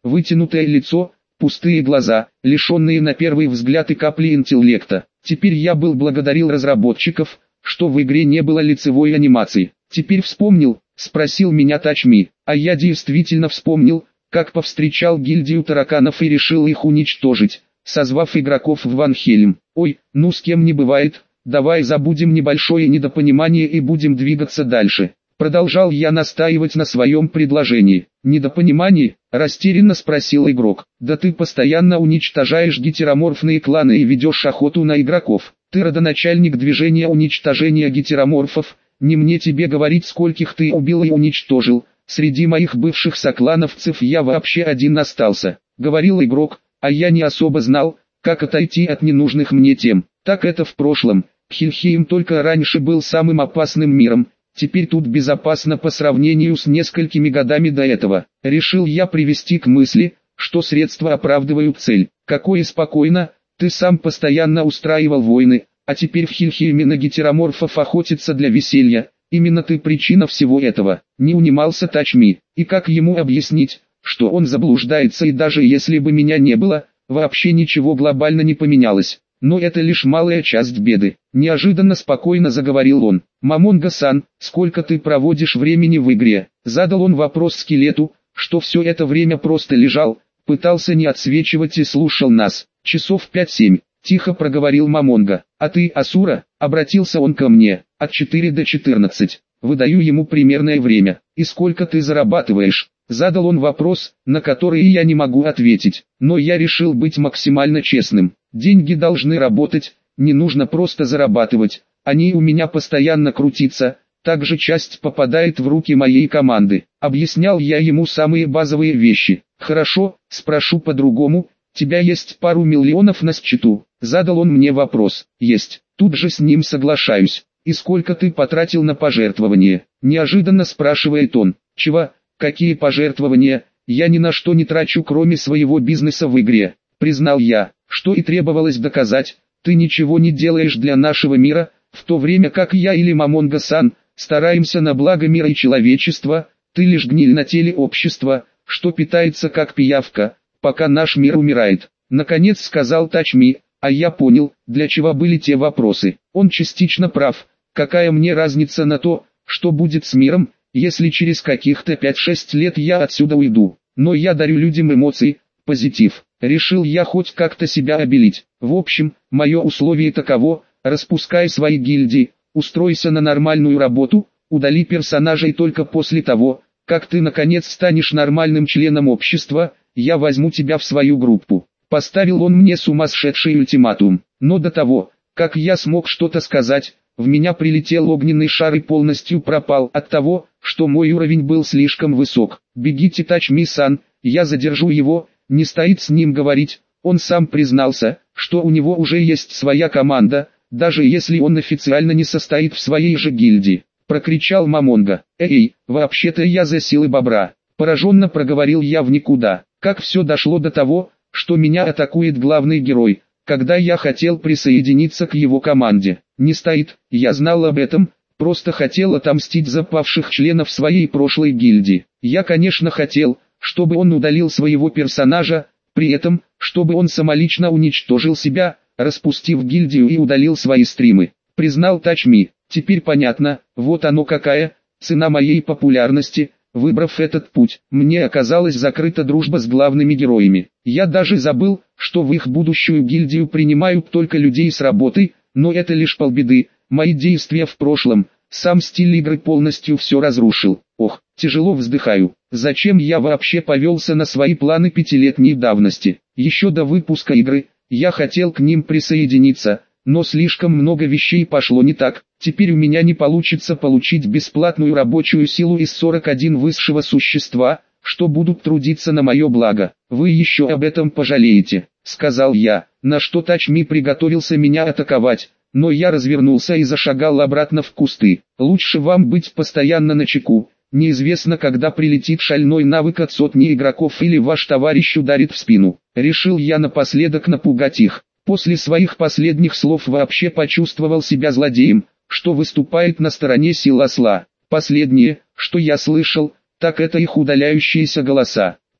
вытянутое лицо, пустые глаза, лишенные на первый взгляд и капли интеллекта. Теперь я благодарил разработчиков, что в игре не было лицевой анимации. «Теперь вспомнил?» – спросил меня Тачми. А я действительно вспомнил, как повстречал гильдию тараканов и решил их уничтожить, созвав игроков в Ванхельм. «Ой, ну с кем не бывает, давай забудем небольшое недопонимание и будем двигаться дальше». Продолжал я настаивать на своем предложении. «Недопонимание?» – растерянно спросил игрок. «Да ты постоянно уничтожаешь гетероморфные кланы и ведешь охоту на игроков. Ты родоначальник движения уничтожения гетероморфов, не мне тебе говорить, скольких ты убил и уничтожил. Среди моих бывших соклановцев я вообще один остался», — говорил игрок, а я не особо знал, как отойти от ненужных мне тем. Так это в прошлом. Хельхейм только раньше был самым опасным миром. Теперь тут безопасно по сравнению с несколькими годами до этого. Решил я привести к мысли, что средства оправдывают цель. Какое спокойно, ты сам постоянно устраивал войны, а теперь в Хельхейме на гетероморфов охотятся для веселья. Именно ты причина всего этого. Не унимался Тачми. И как ему объяснить, что он заблуждается, и даже если бы меня не было, вообще ничего глобально не поменялось. Но это лишь малая часть беды. Неожиданно спокойно заговорил он. «Мамонга-сан, сколько ты проводишь времени в игре?» Задал он вопрос скелету, что все это время просто лежал, пытался не отсвечивать и слушал нас. «Часов 5-7», тихо проговорил Мамонга. «А ты, Асура?» Обратился он ко мне. «От 4 до 14. Выдаю ему примерное время. И сколько ты зарабатываешь?» Задал он вопрос, на который я не могу ответить. Но я решил быть максимально честным. Деньги должны работать, не нужно просто зарабатывать. Они у меня постоянно крутятся, также часть попадает в руки моей команды. Объяснял я ему самые базовые вещи. «Хорошо, спрошу по-другому, тебя есть пару миллионов на счету?» Задал он мне вопрос. «Есть». Тут же с ним соглашаюсь. «И сколько ты потратил на пожертвования?» Неожиданно спрашивает он. «Чего? Какие пожертвования? Я ни на что не трачу, кроме своего бизнеса в игре», признал я, что и требовалось доказать. «Ты ничего не делаешь для нашего мира, в то время как я или Мамонга-сан стараемся на благо мира и человечества. Ты лишь гниль на теле общества, что питается как пиявка, пока наш мир умирает», наконец сказал Тачми. А я понял, для чего были те вопросы. Он частично прав. Какая мне разница на то, что будет с миром, если через каких-то 5-6 лет я отсюда уйду. Но я дарю людям эмоции, позитив. Решил я хоть как-то себя обелить. В общем, мое условие таково: распускай свои гильдии, устройся на нормальную работу, удали персонажей только после того, как ты наконец станешь нормальным членом общества, я возьму тебя в свою группу. Поставил он мне сумасшедший ультиматум. Но до того, как я смог что-то сказать, в меня прилетел огненный шар и полностью пропал от того, что мой уровень был слишком высок. «Бегите, Тачми-сан, я задержу его», не стоит с ним говорить. Он сам признался, что у него уже есть своя команда, даже если он официально не состоит в своей же гильдии. Прокричал Мамонга. «Эй, вообще-то я за силы бобра». Пораженно проговорил я в никуда. Как все дошло до того, что меня атакует главный герой, когда я хотел присоединиться к его команде. Не стоит, я знал об этом, просто хотел отомстить за павших членов своей прошлой гильдии. Я, конечно, хотел, чтобы он удалил своего персонажа, при этом, чтобы он самолично уничтожил себя, распустив гильдию и удалил свои стримы. Признал Тачми. Теперь понятно, вот оно какая цена моей популярности. Выбрав этот путь, мне оказалась закрыта дружба с главными героями. Я даже забыл, что в их будущую гильдию принимают только людей с работой, но это лишь полбеды. Мои действия в прошлом, сам стиль игры полностью все разрушил. Ох, тяжело вздыхаю. Зачем я вообще повелся на свои планы 5-летней давности? Еще до выпуска игры, я хотел к ним присоединиться, но слишком много вещей пошло не так. Теперь у меня не получится получить бесплатную рабочую силу из 41 высшего существа, что будут трудиться на мое благо. Вы еще об этом пожалеете, сказал я, на что Тачми приготовился меня атаковать, но я развернулся и зашагал обратно в кусты. Лучше вам быть постоянно начеку, неизвестно, когда прилетит шальной навык от сотни игроков или ваш товарищ ударит в спину. Решил я напоследок напугать их. После своих последних слов вообще почувствовал себя злодеем, что выступает на стороне сил осла. Последнее, что я слышал, так это их удаляющиеся голоса.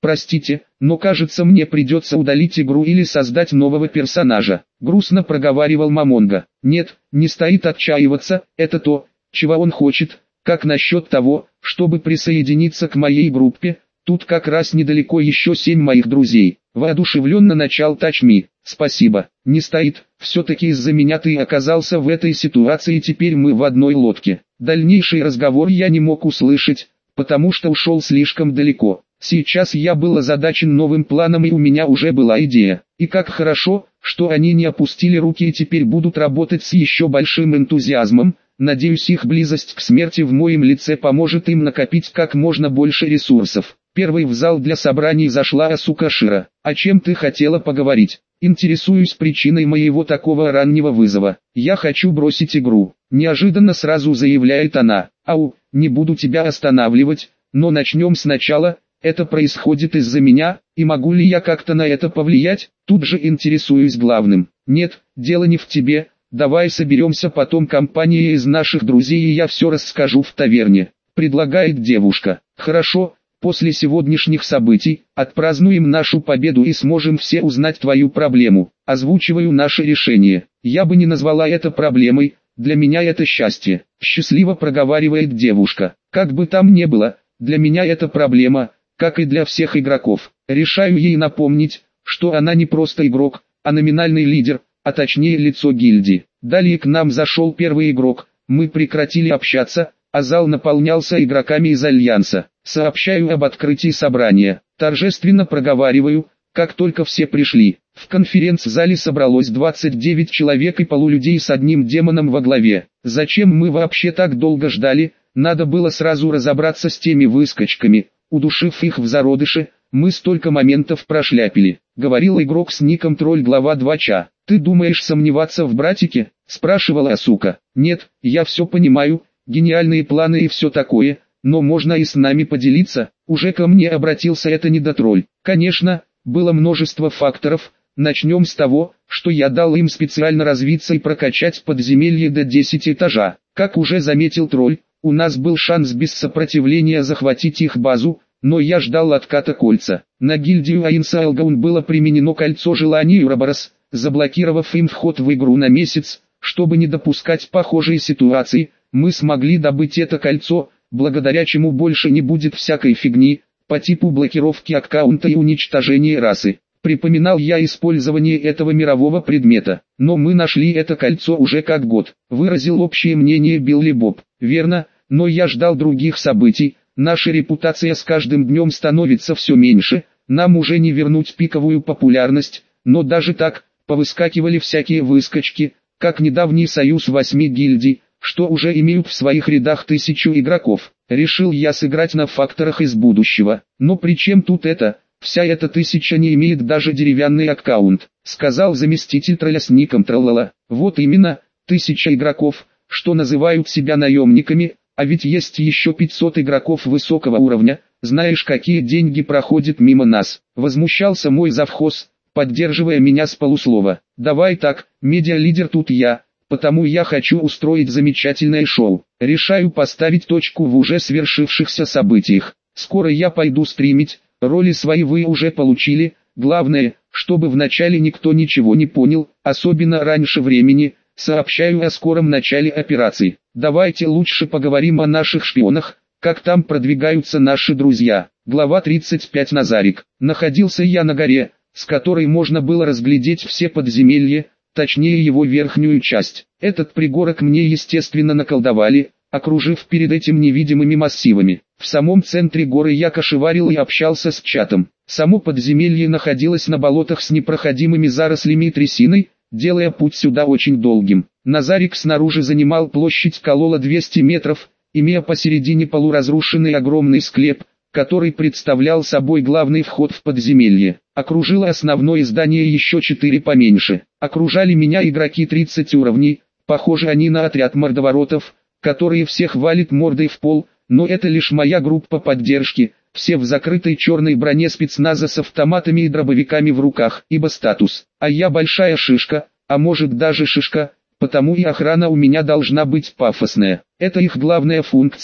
Простите, но кажется, мне придется удалить игру или создать нового персонажа. Грустно проговаривал Мамонга. Нет, не стоит отчаиваться, это то, чего он хочет. Как насчет того, чтобы присоединиться к моей группе? Тут как раз недалеко еще 7 моих друзей. Воодушевленно начал Тачми. Спасибо. Не стоит, все-таки из-за меня ты оказался в этой ситуации, теперь мы в одной лодке. Дальнейший разговор я не мог услышать, потому что ушел слишком далеко. Сейчас я был озадачен новым планом, и у меня уже была идея. И как хорошо, что они не опустили руки и теперь будут работать с еще большим энтузиазмом. Надеюсь, их близость к смерти в моем лице поможет им накопить как можно больше ресурсов. Первой в зал для собраний зашла Асука Шира. «О чем ты хотела поговорить?» «Интересуюсь причиной моего такого раннего вызова. Я хочу бросить игру», — неожиданно сразу заявляет она. «Ау, не буду тебя останавливать, но начнем сначала. Это происходит из-за меня, и могу ли я как-то на это повлиять?» Тут же интересуюсь главным. «Нет, дело не в тебе. Давай соберемся потом, компания из наших друзей, и я все расскажу в таверне», — предлагает девушка. «Хорошо, после сегодняшних событий отпразднуем нашу победу и сможем все узнать твою проблему. Озвучиваю наше решение. Я бы не назвала это проблемой, для меня это счастье», — счастливо проговаривает девушка. «Как бы там ни было, для меня это проблема, как и для всех игроков. Решаю ей напомнить, что она не просто игрок, а номинальный лидер, а точнее лицо гильдии. Далее к нам зашел первый игрок, мы прекратили общаться, а зал наполнялся игроками из Альянса. Сообщаю об открытии собрания. Торжественно проговариваю, как только все пришли. В конференц-зале собралось 29 человек и полулюдей с одним демоном во главе. Зачем мы вообще так долго ждали? Надо было сразу разобраться с теми выскочками. Удушив их в зародыше, мы столько моментов прошляпили. Говорил игрок с ником Тролль глава 2Ча. «Ты думаешь сомневаться в братике?» — спрашивала Асука. «Нет, я все понимаю, гениальные планы и все такое, но можно и с нами поделиться?» Уже ко мне обратился это недотролль. Конечно, было множество факторов. Начнем с того, что я дал им специально развиться и прокачать подземелье до 10 этажа. Как уже заметил тролль, у нас был шанс без сопротивления захватить их базу, но я ждал отката кольца. На гильдию Айнсаэлгаун было применено кольцо желаний Уроборос, заблокировав им вход в игру на месяц. Чтобы не допускать похожие ситуации, мы смогли добыть это кольцо, благодаря чему больше не будет всякой фигни, по типу блокировки аккаунта и уничтожения расы. Припоминал я использование этого мирового предмета, но мы нашли это кольцо уже как год, выразил общее мнение Билли Боб. Верно, но я ждал других событий, наша репутация с каждым днем становится все меньше, нам уже не вернуть пиковую популярность, но даже так, повыскакивали всякие выскочки, как недавний союз 8 гильдий, что уже имеют в своих рядах 1000 игроков. Решил я сыграть на факторах из будущего. Но при чем тут это? Вся эта 1000 не имеет даже деревянный аккаунт, сказал заместитель тролля с ником Троллала. Вот именно, 1000 игроков, что называют себя наемниками, а ведь есть еще 500 игроков высокого уровня. Знаешь, какие деньги проходят мимо нас? Возмущался мой завхоз, поддерживая меня с полуслова. Давай так, медиалидер тут я, потому я хочу устроить замечательное шоу. Решаю поставить точку в уже свершившихся событиях. Скоро я пойду стримить, роли свои вы уже получили, главное, чтобы вначале никто ничего не понял, особенно раньше времени. Сообщаю о скором начале операции. Давайте лучше поговорим о наших шпионах, как там продвигаются наши друзья. Глава 35. Назарик. Находился я на горе, с которой можно было разглядеть все подземелья, точнее его верхнюю часть. Этот пригорок мне естественно наколдовали, окружив перед этим невидимыми массивами. В самом центре горы я кошеварил и общался с чатом. Само подземелье находилось на болотах с непроходимыми зарослями и трясиной, делая путь сюда очень долгим. Назарик снаружи занимал площадь колола 200 метров, имея посередине полуразрушенный огромный склеп, который представлял собой главный вход в подземелье. Окружило основное здание еще 4 поменьше. Окружали меня игроки 30 уровней, похоже они на отряд мордоворотов, которые всех валят мордой в пол, но это лишь моя группа поддержки, все в закрытой черной броне спецназа с автоматами и дробовиками в руках, ибо статус. А я большая шишка, а может даже шишка, потому и охрана у меня должна быть пафосная. Это их главная функция,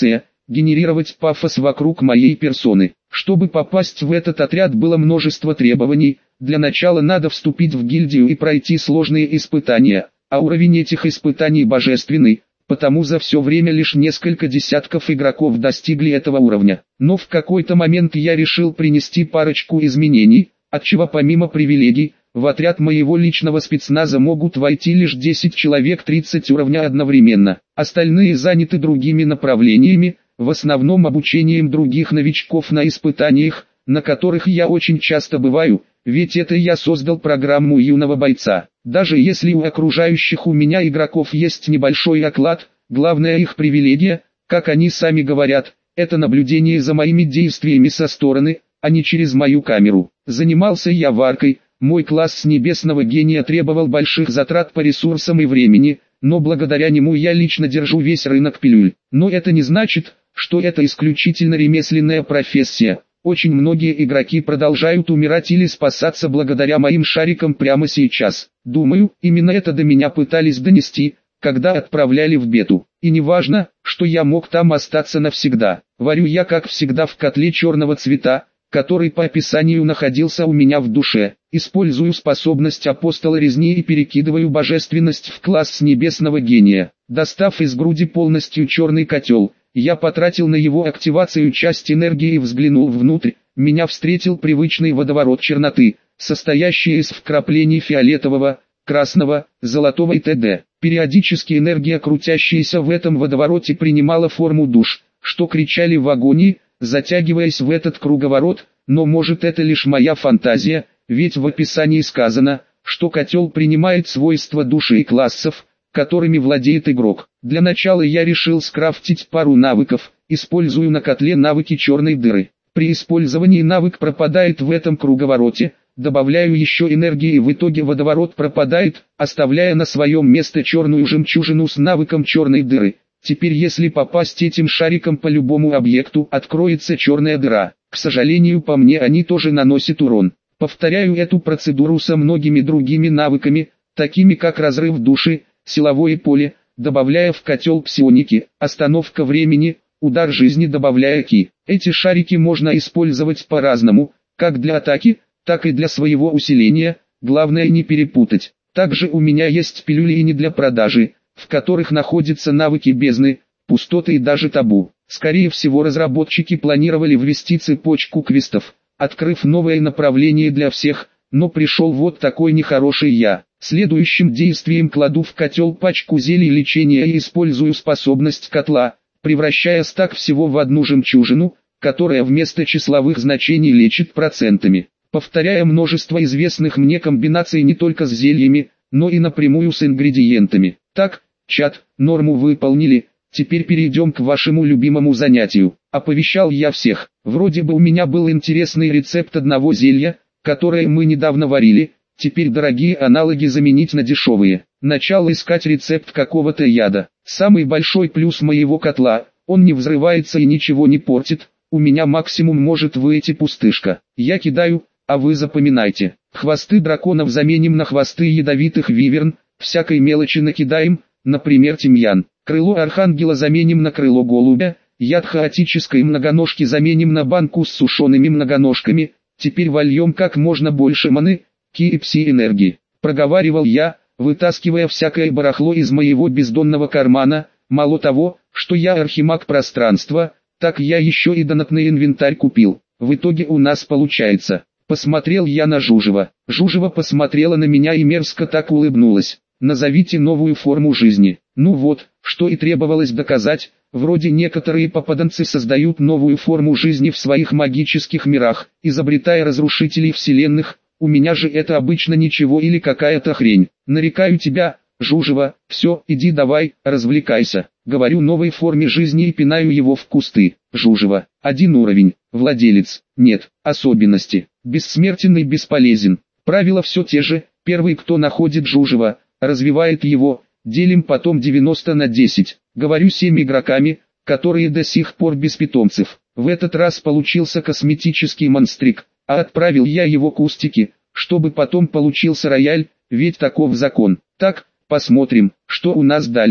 генерировать пафос вокруг моей персоны. Чтобы попасть в этот отряд было множество требований. Для начала надо вступить в гильдию и пройти сложные испытания, а уровень этих испытаний божественный, потому за все время лишь несколько десятков игроков достигли этого уровня. Но в какой-то момент я решил принести парочку изменений, отчего помимо привилегий, в отряд моего личного спецназа могут войти лишь 10 человек 30 уровня одновременно. Остальные заняты другими направлениями, в основном обучением других новичков на испытаниях, на которых я очень часто бываю, ведь это я создал программу юного бойца. Даже если у окружающих у меня игроков есть небольшой оклад, главная их привилегия, как они сами говорят, это наблюдение за моими действиями со стороны, а не через мою камеру. Занимался я варкой, мой класс небесного гения требовал больших затрат по ресурсам и времени, но благодаря нему я лично держу весь рынок пилюль. Но это не значит, что это исключительно ремесленная профессия. Очень многие игроки продолжают умирать или спасаться благодаря моим шарикам прямо сейчас. Думаю, именно это до меня пытались донести, когда отправляли в бету. И не важно, что я мог там остаться навсегда. Варю я как всегда в котле черного цвета, который по описанию находился у меня в душе. Использую способность апостола резни и перекидываю божественность в класс небесного гения. Достав из груди полностью черный котел, я потратил на его активацию часть энергии и взглянул внутрь. Меня встретил привычный водоворот черноты, состоящий из вкраплений фиолетового, красного, золотого и т.д. Периодически энергия, крутящаяся в этом водовороте, принимала форму душ, что кричали в агонии, затягиваясь в этот круговорот, но может это лишь моя фантазия, ведь в описании сказано, что котел принимает свойства души и классов, которыми владеет игрок. Для начала я решил скрафтить пару навыков, использую на котле навыки черной дыры. При использовании навык пропадает в этом круговороте, добавляю еще энергии и в итоге водоворот пропадает, оставляя на своем месте черную жемчужину с навыком черной дыры. Теперь если попасть этим шариком по любому объекту, откроется черная дыра. К сожалению, по мне они тоже наносят урон. Повторяю эту процедуру со многими другими навыками, такими как разрыв души, силовое поле, добавляя в котел псионики, остановка времени, удар жизни добавляя ки. Эти шарики можно использовать по-разному, как для атаки, так и для своего усиления, главное не перепутать. Также у меня есть пилюли и не для продажи, в которых находятся навыки бездны, пустоты и даже табу. Скорее всего разработчики планировали ввести цепочку квестов, открыв новое направление для всех, но пришел вот такой нехороший я. Следующим действием кладу в котел пачку зелий лечения и использую способность котла, превращая стак всего в одну жемчужину, которая вместо числовых значений лечит процентами. Повторяя множество известных мне комбинаций не только с зельями, но и напрямую с ингредиентами. Так, чат, норму выполнили, теперь перейдем к вашему любимому занятию. Оповещал я всех. Вроде бы у меня был интересный рецепт одного зелья, которое мы недавно варили, теперь дорогие аналоги заменить на дешевые. Начал искать рецепт какого-то яда. Самый большой плюс моего котла, он не взрывается и ничего не портит, у меня максимум может выйти пустышка. Я кидаю, а вы запоминайте. Хвосты драконов заменим на хвосты ядовитых виверн, всякой мелочи накидаем, например тимьян. Крыло архангела заменим на крыло голубя, яд хаотической многоножки заменим на банку с сушеными многоножками. Теперь вольем как можно больше маны, ки и пси-энергии. Проговаривал я, вытаскивая всякое барахло из моего бездонного кармана. Мало того, что я архимаг пространства, так я еще и донатный инвентарь купил. В итоге у нас получается. Посмотрел я на Жужева. Жужева посмотрела на меня и мерзко так улыбнулась. Назовите новую форму жизни. Ну вот, что и требовалось доказать. Вроде некоторые попаданцы создают новую форму жизни в своих магических мирах, изобретая разрушителей вселенных. У меня же это обычно ничего или какая-то хрень. Нарекаю тебя, Жужева, все, иди давай, развлекайся. Говорю новой форме жизни и пинаю его в кусты. Жужева, 1 уровень, владелец, нет, особенности, бессмертен и бесполезен. Правила все те же, первый кто находит Жужева, развивает его, делим потом 90 на 10. Говорю 7 игроками, которые до сих пор без питомцев. В этот раз получился косметический монстрик, а отправил я его кустики, чтобы потом получился рояль, ведь таков закон. Так, посмотрим, что у нас дальше.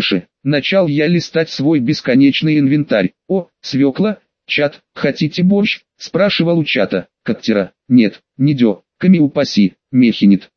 Начал я листать свой бесконечный инвентарь. О, свекла, чат, хотите борщ? Спрашивал у чата. Коттера, нет, не дё, ками упаси, мехинит,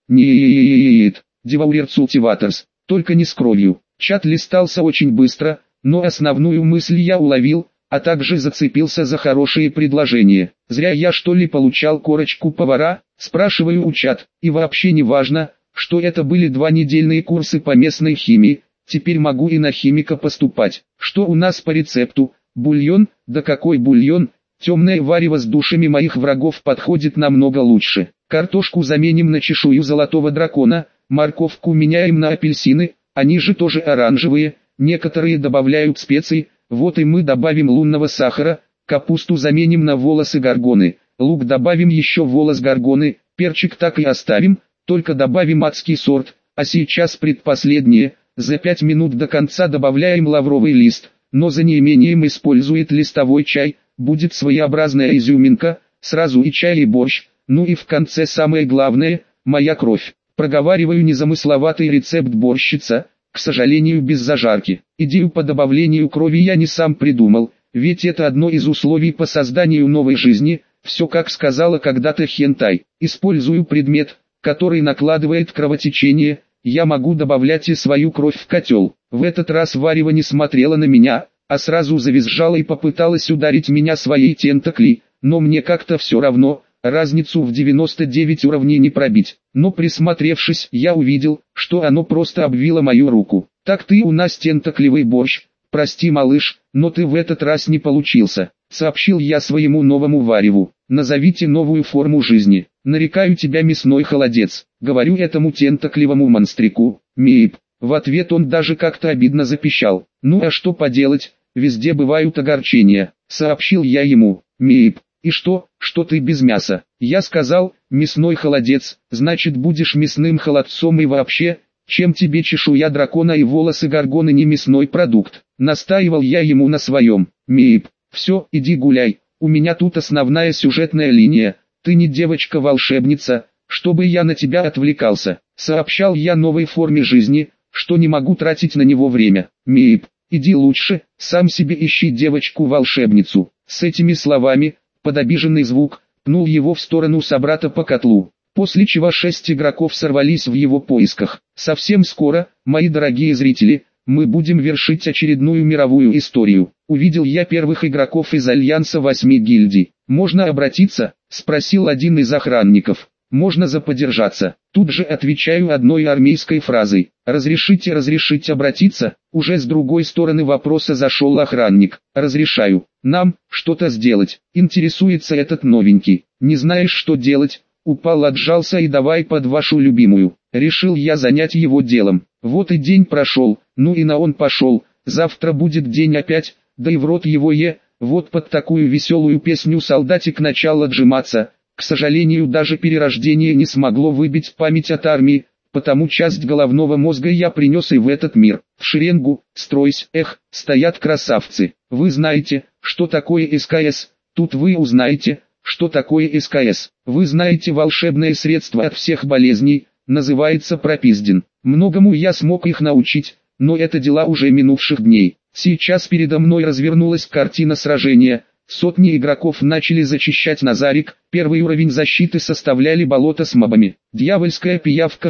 нет, деваурерцултиваторс, только не с кровью. Чат листался очень быстро, но основную мысль я уловил, а также зацепился за хорошие предложения. Зря я что ли получал корочку повара, спрашиваю у чат, и вообще не важно, что это были 2 недельные курсы по местной химии, теперь могу и на химика поступать. Что у нас по рецепту? Бульон? Да какой бульон? Темное варево с душами моих врагов подходит намного лучше. Картошку заменим на чешую золотого дракона, морковку меняем на апельсины, они же тоже оранжевые, некоторые добавляют специй, вот и мы добавим лунного сахара, капусту заменим на волосы горгоны, лук добавим еще волос горгоны, перчик так и оставим, только добавим адский сорт, а сейчас предпоследнее, за 5 минут до конца добавляем лавровый лист, но за неимением использует листовой чай, будет своеобразная изюминка, сразу и чай и борщ, ну и в конце самое главное, моя кровь. Проговариваю незамысловатый рецепт борщица, к сожалению без зажарки. Идею по добавлению крови я не сам придумал, ведь это одно из условий по созданию новой жизни, все как сказала когда-то Хентай. Использую предмет, который накладывает кровотечение, я могу добавлять и свою кровь в котел. В этот раз варево не смотрела на меня, а сразу завизжала и попыталась ударить меня своей тентаклей, но мне как-то все равно, разницу в 99 уровней не пробить. Но присмотревшись, я увидел, что оно просто обвило мою руку. Так ты у нас тентаклевый борщ, прости малыш, но ты в этот раз не получился, сообщил я своему новому вареву. Назовите новую форму жизни. Нарекаю тебя мясной холодец, говорю этому тентаклевому монстрику, мейп. В ответ он даже как-то обидно запищал. Ну а что поделать, везде бывают огорчения, сообщил я ему, мейп. И что ты без мяса? Я сказал, мясной холодец, значит будешь мясным холодцом и вообще, чем тебе чешуя дракона и волосы горгоны не мясной продукт? Настаивал я ему на своем, мейп. Все, иди гуляй, у меня тут основная сюжетная линия, ты не девочка-волшебница, чтобы я на тебя отвлекался. Сообщал я новой форме жизни, что не могу тратить на него время. Мейп, иди лучше, сам себе ищи девочку-волшебницу. С этими словами, под обиженный звук, пнул его в сторону собрата по котлу, после чего 6 игроков сорвались в его поисках. Совсем скоро, мои дорогие зрители, мы будем вершить очередную мировую историю. Увидел я первых игроков из Альянса 8 гильдий. «Можно обратиться?» – спросил один из охранников. «Можно заподержаться». Тут же отвечаю одной армейской фразой. «Разрешите обратиться?» Уже с другой стороны вопроса зашел охранник. «Разрешаю. Нам что-то сделать?» Интересуется этот новенький. «Не знаешь, что делать?» Упал, отжался и давай под вашу любимую. Решил я занять его делом. Вот и день прошел, ну и на он пошел. Завтра будет день опять, да и в рот его вот под такую веселую песню солдатик начал отжиматься. К сожалению, даже перерождение не смогло выбить память от армии, потому часть головного мозга я принес и в этот мир. В шеренгу, стройсь, стоят красавцы. Вы знаете, что такое СКС, тут вы узнаете, что такое СКС. Вы знаете волшебное средство от всех болезней, называется пропиздин. Многому я смог их научить, но это дела уже минувших дней. Сейчас передо мной развернулась картина сражения. Сотни игроков начали зачищать Назарик, первый уровень защиты составляли болото с мобами. Дьявольская пиявка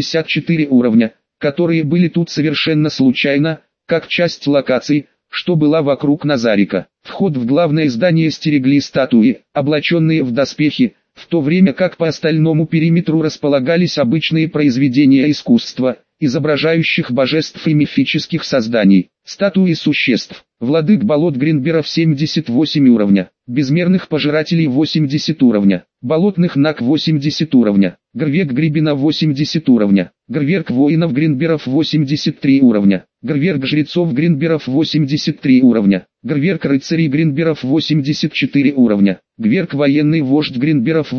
64 уровня, которые были тут совершенно случайно, как часть локаций, что была вокруг Назарика. Вход в главное здание стерегли статуи, облаченные в доспехи, в то время как по остальному периметру располагались обычные произведения искусства, изображающих божеств и мифических созданий. Статуи существ. Владык болот Гринберов 78 уровня. Безмерных пожирателей 80 уровня. Болотных наг 80 уровня. Грвек Грибина 80 уровня. Грверк воинов Гринберов 83 уровня. Грверк жрецов Гринберов 83 уровня. Грверк рыцарей Гринберов 84 уровня. Гверк военный вождь Гринберов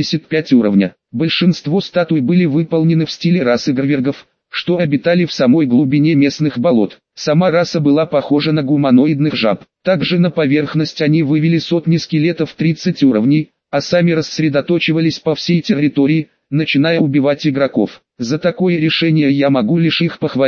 85 уровня. Большинство статуй были выполнены в стиле расы грвергов, что обитали в самой глубине местных болот. Сама раса была похожа на гуманоидных жаб. Также на поверхность они вывели сотни скелетов 30 уровней, а сами рассредоточивались по всей территории, начиная убивать игроков. За такое решение я могу лишь их похвалить,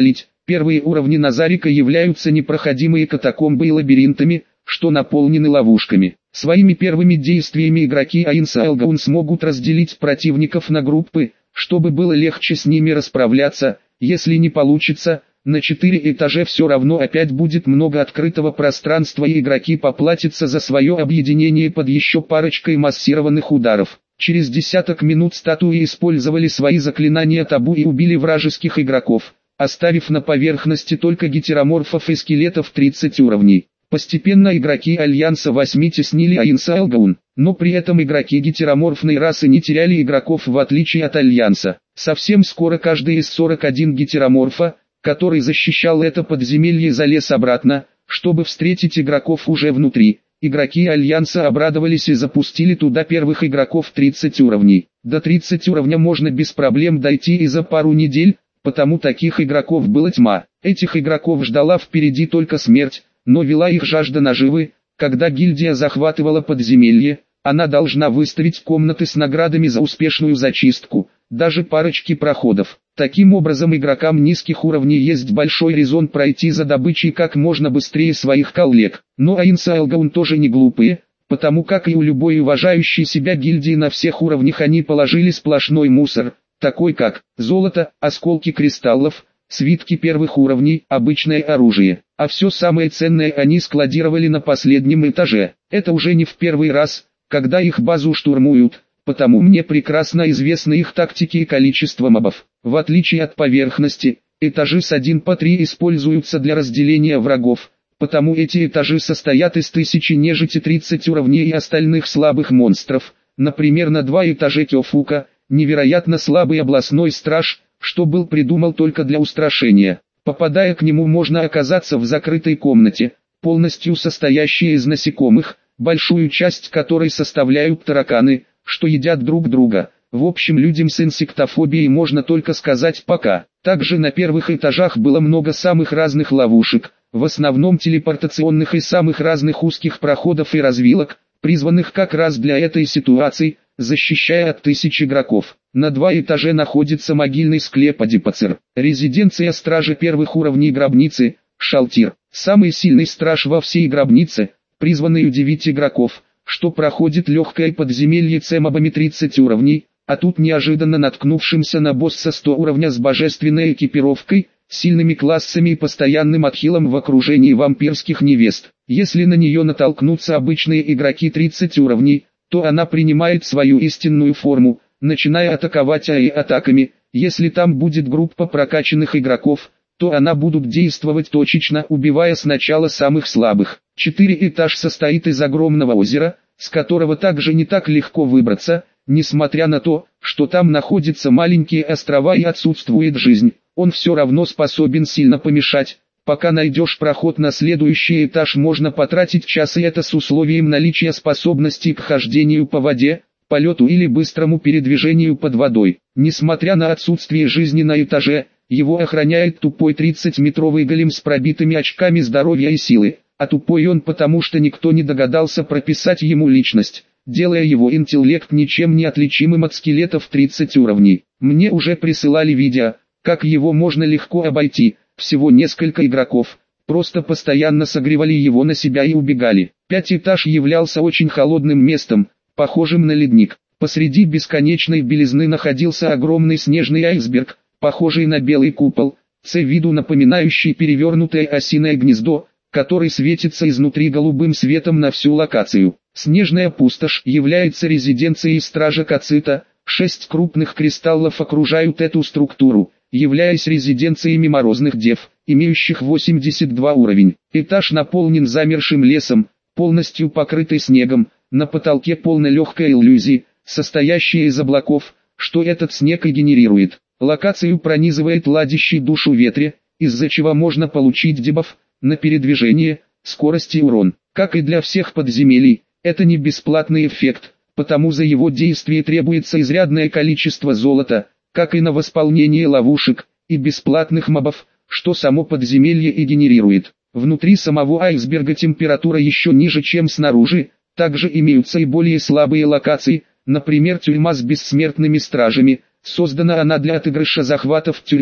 Первые уровни Назарика являются непроходимые катакомбы и лабиринтами, что наполнены ловушками. Своими первыми действиями игроки Ainsworld смогут разделить противников на группы, чтобы было легче с ними расправляться. Если не получится, на 4 этаже все равно опять будет много открытого пространства, и игроки поплатятся за свое объединение под еще парочкой массированных ударов. Через десяток минут статуи использовали свои заклинания табу и убили вражеских игроков, оставив на поверхности только гетероморфов и скелетов 30 уровней. Постепенно игроки Альянса 8 теснили Ainsworld, но при этом игроки гетероморфной расы не теряли игроков в отличие от Альянса. Совсем скоро каждый из 41 гетероморфа, который защищал это подземелье, залез обратно, чтобы встретить игроков уже внутри. Игроки Альянса обрадовались и запустили туда первых игроков 30 уровней. До 30 уровня можно без проблем дойти и за пару недель, потому таких игроков была тьма. Этих игроков ждала впереди только смерть, но вела их жажда наживы. Когда гильдия захватывала подземелье, она должна выставить комнаты с наградами за успешную зачистку, даже парочки проходов. Таким образом, игрокам низких уровней есть большой резон пройти за добычей как можно быстрее своих коллег. Но Ainsworld тоже не глупые, потому как и у любой уважающей себя гильдии на всех уровнях они положили сплошной мусор, такой как золото, осколки кристаллов, свитки первых уровней, обычное оружие. А все самое ценное они складировали на последнем этаже. Это уже не в первый раз, когда их базу штурмуют, потому мне прекрасно известны их тактики и количество мобов. В отличие от поверхности, этажи с 1 по 3 используются для разделения врагов, потому эти этажи состоят из 1000 нежити 30 уровней и остальных слабых монстров. Например, на 2 этаже Кёфука, невероятно слабый областной страж, что был придумал только для устрашения. Попадая к нему, можно оказаться в закрытой комнате, полностью состоящей из насекомых, большую часть которой составляют тараканы, что едят друг друга. В общем, людям с инсектофобией можно только сказать пока. Также на первых этажах было много самых разных ловушек, в основном телепортационных и самых разных узких проходов и развилок, призванных как раз для этой ситуации, защищая от 1000 игроков. На 2 этаже находится могильный склеп Адипацер, резиденция стражи первых уровней гробницы, Шалтир. Самый сильный страж во всей гробнице, призванный удивить игроков, что проходит легкое подземелье с мобами 30 уровней, а тут неожиданно наткнувшимся на босса 100 уровня с божественной экипировкой, сильными классами и постоянным отхилом в окружении вампирских невест. Если на нее натолкнутся обычные игроки 30 уровней, то она принимает свою истинную форму, начиная атаковать атаками. Если там будет группа прокачанных игроков, то она будут действовать точечно, убивая сначала самых слабых. 4 этаж состоит из огромного озера, с которого также не так легко выбраться, несмотря на то, что там находятся маленькие острова и отсутствует жизнь, он все равно способен сильно помешать. Пока найдешь проход на следующий этаж, можно потратить час, и это с условием наличия способности к хождению по воде, полету или быстрому передвижению под водой. Несмотря на отсутствие жизни на этаже, его охраняет тупой 30-метровый голем с пробитыми очками здоровья и силы, а тупой он потому, что никто не догадался прописать ему личность, делая его интеллект ничем не отличимым от скелетов 30 уровней. Мне уже присылали видео, как его можно легко обойти, всего несколько игроков, просто постоянно согревали его на себя и убегали. 5 этаж являлся очень холодным местом, похожим на ледник. Посреди бесконечной белизны находился огромный снежный айсберг, похожий на белый купол, с виду напоминающий перевернутое осиное гнездо, который светится изнутри голубым светом на всю локацию. Снежная пустошь является резиденцией стража Кацита, 6 крупных кристаллов окружают эту структуру, являясь резиденциями морозных дев, имеющих 82 уровень. Этаж наполнен замершим лесом, полностью покрытый снегом, на потолке полно легкой иллюзии, состоящей из облаков, что этот снег и генерирует. Локацию пронизывает ладящий душу ветре, из-за чего можно получить дебаф на передвижение, скорость и урон. Как и для всех подземелий, это не бесплатный эффект, потому за его действие требуется изрядное количество золота, как и на восполнение ловушек и бесплатных мобов, что само подземелье и генерирует. Внутри самого айсберга температура еще ниже, чем снаружи, также имеются и более слабые локации, например тюрьма с бессмертными стражами. Создана она для отыгрыша захвата в тюрьму,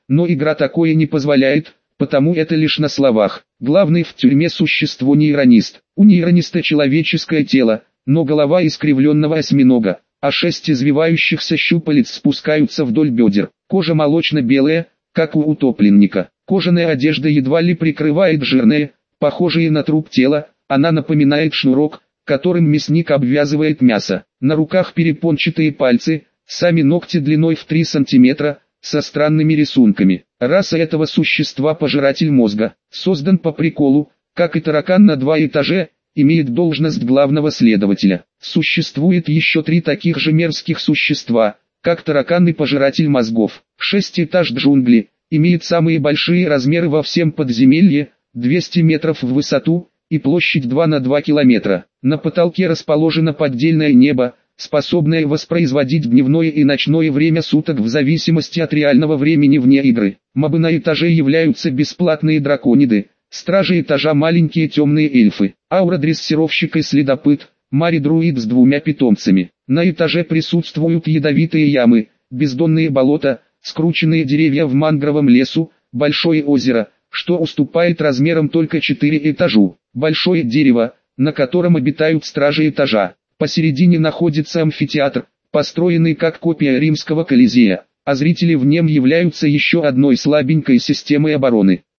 но игра такое не позволяет, потому это лишь на словах. Главный в тюрьме существо нейронист. У нейрониста человеческое тело, но голова искривленного осьминога, а 6 извивающихся щупалец спускаются вдоль бедер. Кожа молочно-белая, как у утопленника. Кожаная одежда едва ли прикрывает жирное, похожее на труп тело, она напоминает шнурок, которым мясник обвязывает мясо. На руках перепончатые пальцы, сами ногти длиной в 3 сантиметра, со странными рисунками. Раса этого существа пожиратель мозга, создан по приколу, как и таракан на 2 этажа, имеет должность главного следователя. Существует еще 3 таких же мерзких существа, как таракан и пожиратель мозгов. 6 этаж джунгли, имеет самые большие размеры во всем подземелье, 200 метров в высоту, и площадь 2 на 2 километра. На потолке расположено поддельное небо, способное воспроизводить дневное и ночное время суток в зависимости от реального времени вне игры. Мобы на этаже являются бесплатные дракониды, стражи этажа маленькие темные эльфы, аура дрессировщик и следопыт, мари-друид с 2 питомцами. На этаже присутствуют ядовитые ямы, бездонные болота, скрученные деревья в мангровом лесу, большое озеро, что уступает размерам только 4 этажу, большое дерево, на котором обитают стражи этажа. Посередине находится амфитеатр, построенный как копия римского Колизея, а зрители в нем являются еще одной слабенькой системой обороны.